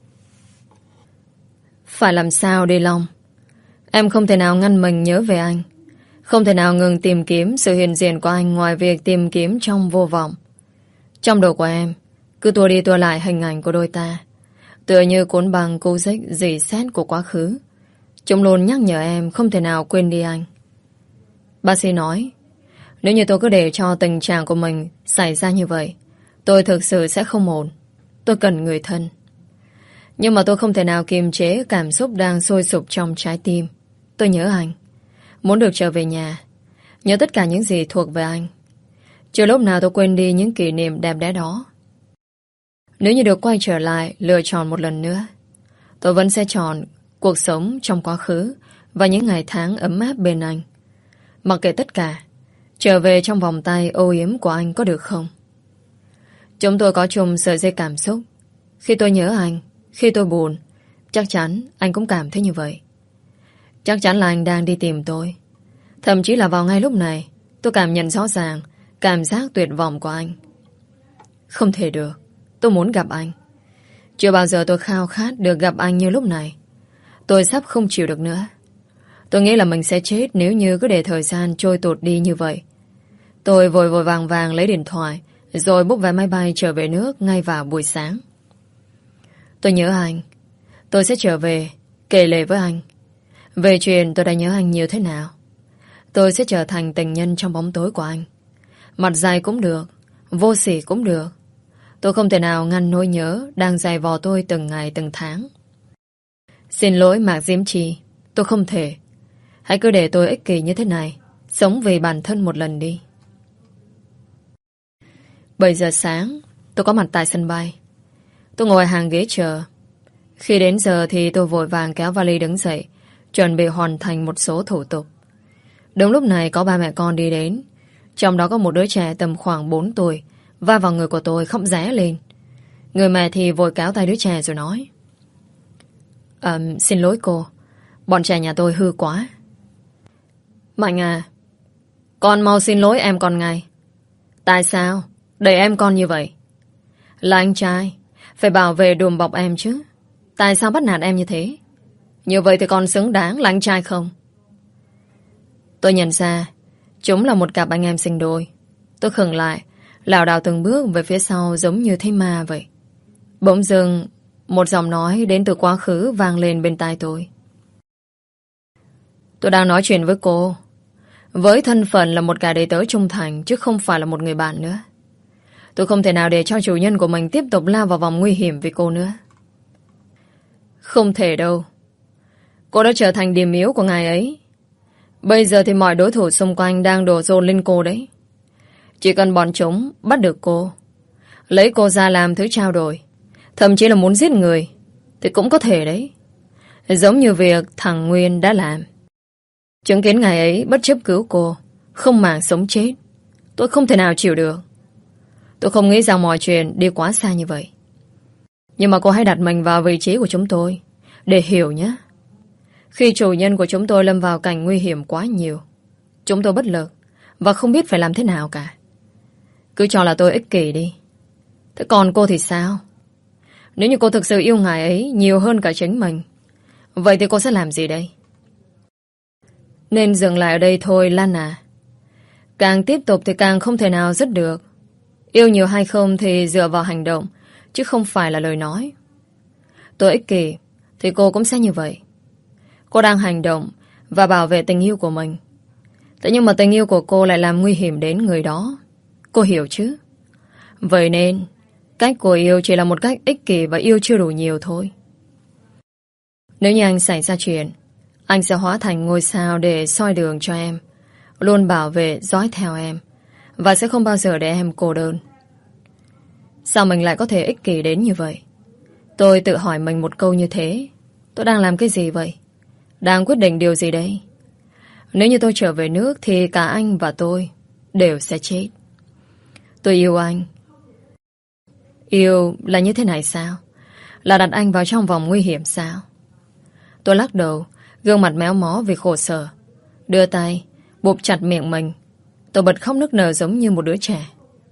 Phải làm sao đi Long? Em không thể nào ngăn mình nhớ về anh, không thể nào ngừng tìm kiếm sự hiện diện của anh ngoài việc tìm kiếm trong vô vọng. Trong đầu của em cứ tua đi tua lại hình ảnh của đôi ta, tựa như cuốn băng cô dích dì xét của quá khứ. Chúng luôn nhắc nhở em không thể nào quên đi anh. Bác sĩ nói, nếu như tôi cứ để cho tình trạng của mình xảy ra như vậy, tôi thực sự sẽ không ổn. Tôi cần người thân. Nhưng mà tôi không thể nào kiềm chế cảm xúc đang sôi sục trong trái tim. Tôi nhớ anh, muốn được trở về nhà, nhớ tất cả những gì thuộc về anh. Chưa lúc nào tôi quên đi những kỷ niệm đẹp đẽ đó. Nếu như được quay trở lại, lựa chọn một lần nữa, tôi vẫn sẽ chọn cuộc sống trong quá khứ và những ngày tháng ấm áp bên anh. Mặc kệ tất cả, trở về trong vòng tay âu yếm của anh có được không? Chúng tôi có chung sợi dây cảm xúc. Khi tôi nhớ anh, khi tôi buồn, chắc chắn anh cũng cảm thấy như vậy. Chắc chắn là anh đang đi tìm tôi. Thậm chí là vào ngay lúc này, tôi cảm nhận rõ ràng cảm giác tuyệt vọng của anh. Không thể được, tôi muốn gặp anh. Chưa bao giờ tôi khao khát được gặp anh như lúc này. Tôi sắp không chịu được nữa. Tôi nghĩ là mình sẽ chết nếu như cứ để thời gian trôi tuột đi như vậy. Tôi vội vội vàng vàng lấy điện thoại, rồi book vé máy bay trở về nước ngay vào buổi sáng. Tôi nhớ anh. Tôi sẽ trở về, kể lể với anh về chuyện tôi đã nhớ anh nhiều thế nào. Tôi sẽ trở thành tình nhân trong bóng tối của anh. Mặt dài cũng được, vô sỉ cũng được. Tôi không thể nào ngăn nỗi nhớ đang dày vò tôi từng ngày từng tháng. Xin lỗi Mạc Diễm Trì, tôi không thể. Hãy cứ để tôi ích kỷ như thế này, sống vì bản thân một lần đi. Bảy giờ sáng, tôi có mặt tại sân bay. Tôi ngồi hàng ghế chờ. Khi đến giờ thì tôi vội vàng kéo vali đứng dậy, chuẩn bị hoàn thành một số thủ tục. Đúng lúc này có ba mẹ con đi đến. Trong đó có một đứa trẻ tầm khoảng bốn tuổi va vào người của tôi khóc ré lên. Người mẹ thì vội kéo tay đứa trẻ rồi nói: à, Xin lỗi cô, bọn trẻ nhà tôi hư quá. Mạnh à, con mau xin lỗi em con ngay. Tại sao để em con như vậy? Là anh trai, phải bảo vệ đùm bọc em chứ. Tại sao bắt nạt em như thế? Như vậy thì con xứng đáng là anh trai không? Tôi nhận ra chúng là một cặp anh em sinh đôi. Tôi khựng lại, lảo đảo từng bước về phía sau giống như thấy ma vậy. Bỗng dưng một giọng nói đến từ quá khứ vang lên bên tai tôi. Tôi đang nói chuyện với cô, với thân phận là một gã đệ tớ trung thành, chứ không phải là một người bạn nữa. Tôi không thể nào để cho chủ nhân của mình tiếp tục lao vào vòng nguy hiểm vì cô nữa. Không thể đâu. Cô đã trở thành điểm yếu của ngài ấy. Bây giờ thì mọi đối thủ xung quanh đang đổ dồn lên cô đấy. Chỉ cần bọn chúng bắt được cô, lấy cô ra làm thứ trao đổi, thậm chí là muốn giết người, thì cũng có thể đấy. Giống như việc thằng Nguyên đã làm. Chứng kiến ngài ấy bất chấp cứu cô, không màng sống chết. Tôi không thể nào chịu được. Tôi không nghĩ rằng mọi chuyện đi quá xa như vậy. Nhưng mà cô hãy đặt mình vào vị trí của chúng tôi để hiểu nhé. Khi chủ nhân của chúng tôi lâm vào cảnh nguy hiểm quá nhiều, chúng tôi bất lực và không biết phải làm thế nào cả. Cứ cho là tôi ích kỷ đi. Thế còn cô thì sao? Nếu như cô thực sự yêu ngài ấy nhiều hơn cả chính mình, vậy thì cô sẽ làm gì đây? Nên dừng lại ở đây thôi Lan à. Càng tiếp tục thì càng không thể nào dứt được. Yêu nhiều hay không thì dựa vào hành động, chứ không phải là lời nói. Tôi ích kỷ thì cô cũng sẽ như vậy. Cô đang hành động và bảo vệ tình yêu của mình. Thế nhưng mà tình yêu của cô lại làm nguy hiểm đến người đó. Cô hiểu chứ? Vậy nên cách cô yêu chỉ là một cách ích kỷ và yêu chưa đủ nhiều thôi. Nếu như anh xảy ra chuyện, anh sẽ hóa thành ngôi sao để soi đường cho em, luôn bảo vệ, dõi theo em, và sẽ không bao giờ để em cô đơn. Sao mình lại có thể ích kỷ đến như vậy? Tôi tự hỏi mình một câu như thế. Tôi đang làm cái gì vậy? Đang quyết định điều gì đây? Nếu như tôi trở về nước thì cả anh và tôi đều sẽ chết. Tôi yêu anh. Yêu là như thế này sao? Là đặt anh vào trong vòng nguy hiểm sao? Tôi lắc đầu, gương mặt méo mó vì khổ sở, đưa tay bụp chặt miệng mình. Tôi bật khóc nức nở giống như một đứa trẻ.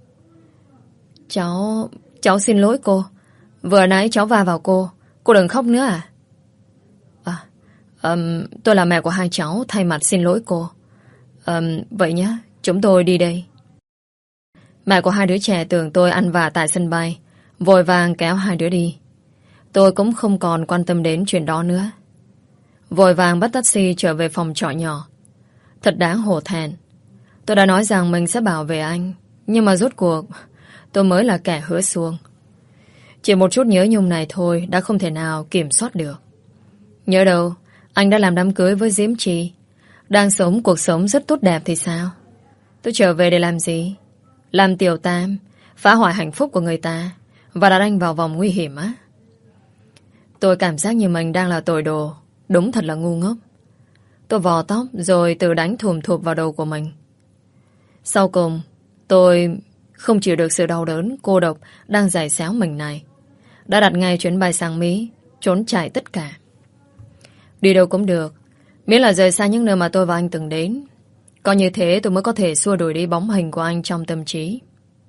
Cháu... Cháu xin lỗi cô. Vừa nãy cháu va vào cô. Cô đừng khóc nữa à? À um, Tôi là mẹ của hai cháu, thay mặt xin lỗi cô. um, Vậy nhá, chúng tôi đi đây. Mẹ của hai đứa trẻ tưởng tôi ăn vạ tại sân bay, vội vàng kéo hai đứa đi. Tôi cũng không còn quan tâm đến chuyện đó nữa. Vội vàng bắt taxi trở về phòng trọ nhỏ. Thật đáng hổ thẹn. Tôi đã nói rằng mình sẽ bảo vệ anh, nhưng mà rốt cuộc tôi mới là kẻ hứa xuông. Chỉ một chút nhớ nhung này thôi đã không thể nào kiểm soát được. Nhớ đâu anh đã làm đám cưới với Diễm Trì, đang sống cuộc sống rất tốt đẹp thì sao? Tôi trở về để làm gì? Làm tiểu tam, phá hoại hạnh phúc của người ta và đặt anh vào vòng nguy hiểm á? Tôi cảm giác như mình đang là tội đồ. Đúng thật là ngu ngốc. Tôi vò tóc rồi tự đánh thùm thụp vào đầu của mình. Sau cùng tôi không chịu được sự đau đớn cô độc đang giày xéo mình này, đã đặt ngay chuyến bay sang Mỹ, trốn chạy tất cả. Đi đâu cũng được, miễn là rời xa những nơi mà tôi và anh từng đến. Có như thế tôi mới có thể xua đuổi đi bóng hình của anh trong tâm trí.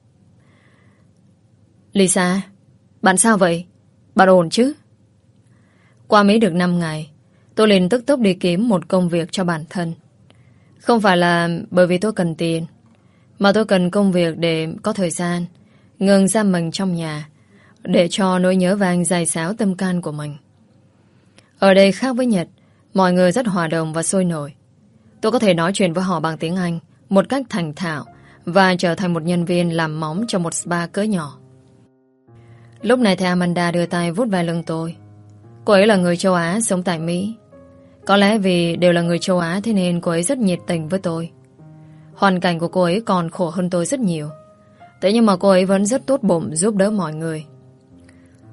Lisa, bạn sao vậy? Bạn ổn chứ? Qua Mỹ được năm ngày, tôi liền tức tốc đi kiếm một công việc cho bản thân. Không phải là bởi vì tôi cần tiền, mà tôi cần công việc để có thời gian ngừng giam mình trong nhà, để cho nỗi nhớ về anh dày xáo tâm can của mình. Ở đây khác với Nhật, mọi người rất hòa đồng và sôi nổi. Tôi có thể nói chuyện với họ bằng tiếng Anh một cách thành thạo và trở thành một nhân viên làm móng cho một spa cỡ nhỏ. Lúc này thì Amanda đưa tay vuốt ve lưng tôi. Cô ấy là người châu Á sống tại Mỹ. Có lẽ vì đều là người châu Á, thế nên cô ấy rất nhiệt tình với tôi. Hoàn cảnh của cô ấy còn khổ hơn tôi rất nhiều. Thế nhưng mà cô ấy vẫn rất tốt bụng giúp đỡ mọi người.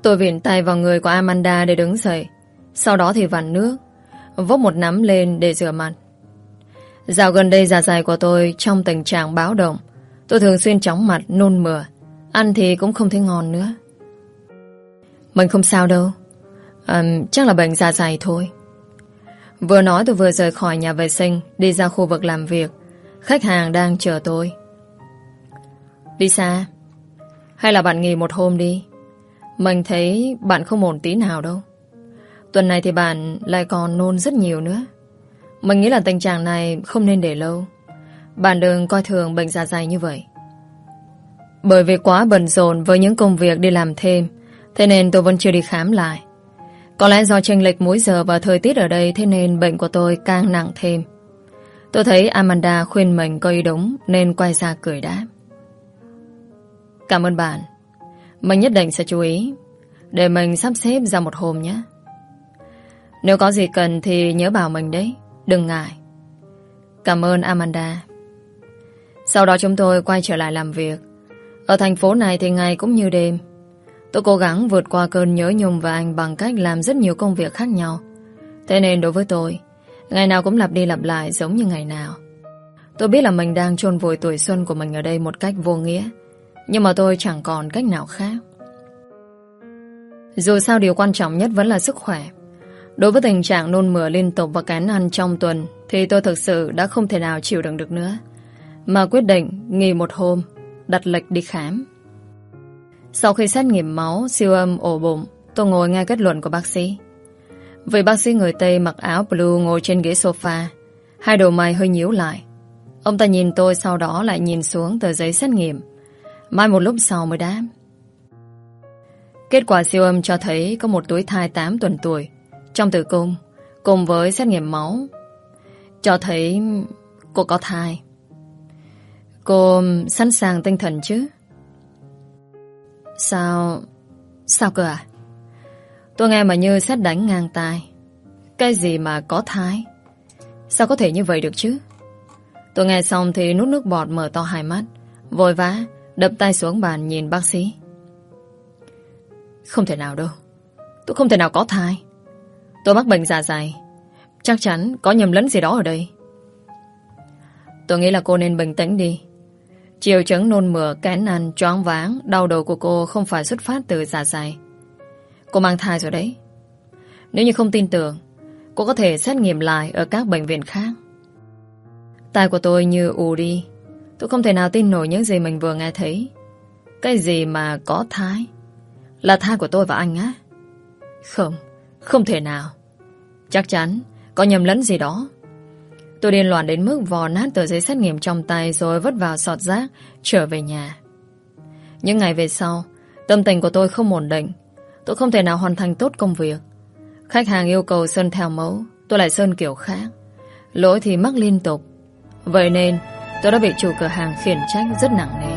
Tôi viện tay vào người của Amanda để đứng dậy. Sau đó thì vặn nước, vốc một nắm lên để rửa mặt. Dạo gần đây dạ dày của tôi trong tình trạng báo động. Tôi thường xuyên chóng mặt, nôn mửa. Ăn thì cũng không thấy ngon nữa. Mình không sao đâu, à, chắc là bệnh dạ dày thôi. Vừa nói tôi vừa rời khỏi nhà vệ sinh, đi ra khu vực làm việc. Khách hàng đang chờ tôi. Đi xa? Hay là bạn nghỉ một hôm đi? Mình thấy bạn không ổn tí nào đâu. Tuần này thì bạn lại còn nôn rất nhiều nữa. Mình nghĩ là tình trạng này không nên để lâu. Bạn đừng coi thường bệnh dạ dày như vậy. Bởi vì quá bận rộn với những công việc đi làm thêm, thế nên tôi vẫn chưa đi khám lại. Có lẽ do chênh lệch múi giờ và thời tiết ở đây, thế nên bệnh của tôi càng nặng thêm. Tôi thấy Amanda khuyên mình có ý đúng, nên quay ra cười đáp. Cảm ơn bạn. Mình nhất định sẽ chú ý, để mình sắp xếp ra một hôm nhé. Nếu có gì cần thì nhớ bảo mình đấy, đừng ngại. Cảm ơn Amanda. Sau đó chúng tôi quay trở lại làm việc. Ở thành phố này thì ngày cũng như đêm. Tôi cố gắng vượt qua cơn nhớ nhung về anh bằng cách làm rất nhiều công việc khác nhau. Thế nên đối với tôi, ngày nào cũng lặp đi lặp lại giống như ngày nào. Tôi biết là mình đang chôn vùi tuổi xuân của mình ở đây một cách vô nghĩa, nhưng mà tôi chẳng còn cách nào khác. Dù sao điều quan trọng nhất vẫn là sức khỏe. Đối với tình trạng nôn mửa liên tục và kén ăn trong tuần thì tôi thực sự đã không thể nào chịu đựng được nữa, mà quyết định nghỉ một hôm, đặt lịch đi khám. Sau khi xét nghiệm máu, siêu âm ổ bụng, tôi ngồi nghe kết luận của bác sĩ. Vị bác sĩ người Tây mặc áo blue ngồi trên ghế sofa, hai đầu mày hơi nhíu lại. Ông ta nhìn tôi, sau đó lại nhìn xuống tờ giấy xét nghiệm. Mai một lúc sau mới đáp. Kết quả siêu âm cho thấy có một túi thai tám tuần tuổi trong tử cung, cùng với xét nghiệm máu cho thấy cô có thai. Cô sẵn sàng tinh thần chứ? Sao? Sao cơ à? Tôi nghe mà như sét đánh ngang tai. Cái gì mà có thai? Sao có thể như vậy được chứ? Tôi nghe xong thì nuốt nước bọt, mở to hai mắt, vội vã đập tay xuống bàn nhìn bác sĩ. Không thể nào đâu. Tôi không thể nào có thai. Tôi mắc bệnh dạ dày. Chắc chắn có nhầm lẫn gì đó ở đây. Tôi nghĩ là cô nên bình tĩnh đi. Triệu chứng nôn mửa, kén ăn, choáng váng, đau đầu của cô không phải xuất phát từ dạ dày. Cô mang thai rồi đấy. Nếu như không tin tưởng, cô có thể xét nghiệm lại ở các bệnh viện khác. Tai của tôi như ù đi. Tôi không thể nào tin nổi những gì mình vừa nghe thấy. Cái gì mà có thai? Là thai của tôi và anh á? Không, không thể nào. Chắc chắn có nhầm lẫn gì đó. Tôi điên loạn đến mức vò nát tờ giấy xét nghiệm trong tay rồi vứt vào sọt rác, trở về nhà. Những ngày về sau, tâm tình của tôi không ổn định. Tôi không thể nào hoàn thành tốt công việc. Khách hàng yêu cầu sơn theo mẫu, tôi lại sơn kiểu khác. Lỗi thì mắc liên tục. Vậy nên tôi đã bị chủ cửa hàng khiển trách rất nặng nề.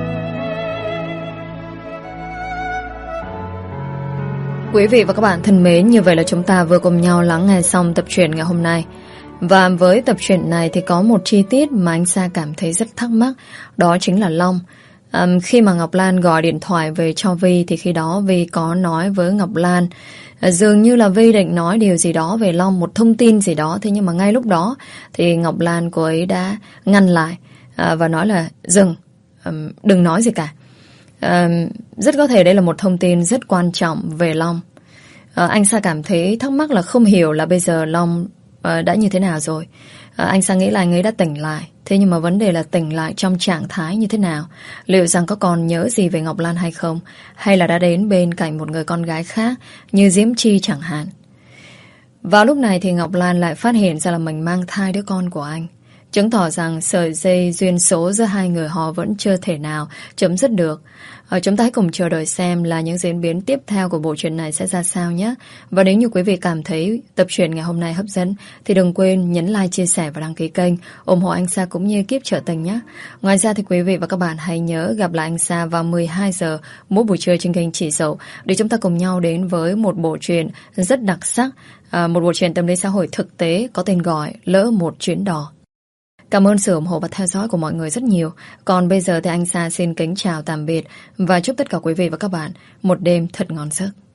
Quý vị và các bạn thân mến, như vậy là chúng ta vừa cùng nhau lắng nghe xong tập truyện ngày hôm nay. Và với tập truyện này thì có một chi tiết mà anh Sa cảm thấy rất thắc mắc. Đó chính là Long. à, Khi mà Ngọc Lan gọi điện thoại về cho Vi thì khi đó Vi có nói với Ngọc Lan à, dường như là Vi định nói điều gì đó về Long, một thông tin gì đó. Thế nhưng mà ngay lúc đó thì Ngọc Lan cô ấy đã ngăn lại à, và nói là dừng, à, đừng nói gì cả. à, Rất có thể đây là một thông tin rất quan trọng về Long. à, Anh Sa cảm thấy thắc mắc là không hiểu là bây giờ Long à, đã như thế nào rồi. à, Anh Sa nghĩ là anh ấy đã tỉnh lại. Thế nhưng mà vấn đề là tỉnh lại trong trạng thái như thế nào? Liệu rằng có còn nhớ gì về Ngọc Lan hay không? Hay là đã đến bên cạnh một người con gái khác như Diễm Chi chẳng hạn? Vào lúc này thì Ngọc Lan lại phát hiện ra là mình mang thai đứa con của anh, chứng tỏ rằng sợi dây duyên số giữa hai người họ vẫn chưa thể nào chấm dứt được. Ở chúng ta hãy cùng chờ đợi xem là những diễn biến tiếp theo của bộ truyện này sẽ ra sao nhé. Và nếu như quý vị cảm thấy tập truyện ngày hôm nay hấp dẫn thì đừng quên nhấn like, chia sẻ và đăng ký kênh, ủng hộ anh Sa cũng như Kiếp Trợ Tình nhé. Ngoài ra thì quý vị và các bạn hãy nhớ gặp lại anh Sa vào mười hai giờ mỗi buổi trưa trên kênh Chị Dậu để chúng ta cùng nhau đến với một bộ truyện rất đặc sắc, à, một bộ truyện tâm lý xã hội thực tế có tên gọi Lỡ Một Chuyến Đò. Cảm ơn sự ủng hộ và theo dõi của mọi người rất nhiều. Còn bây giờ thì anh Sa xin kính chào tạm biệt và chúc tất cả quý vị và các bạn một đêm thật ngon giấc.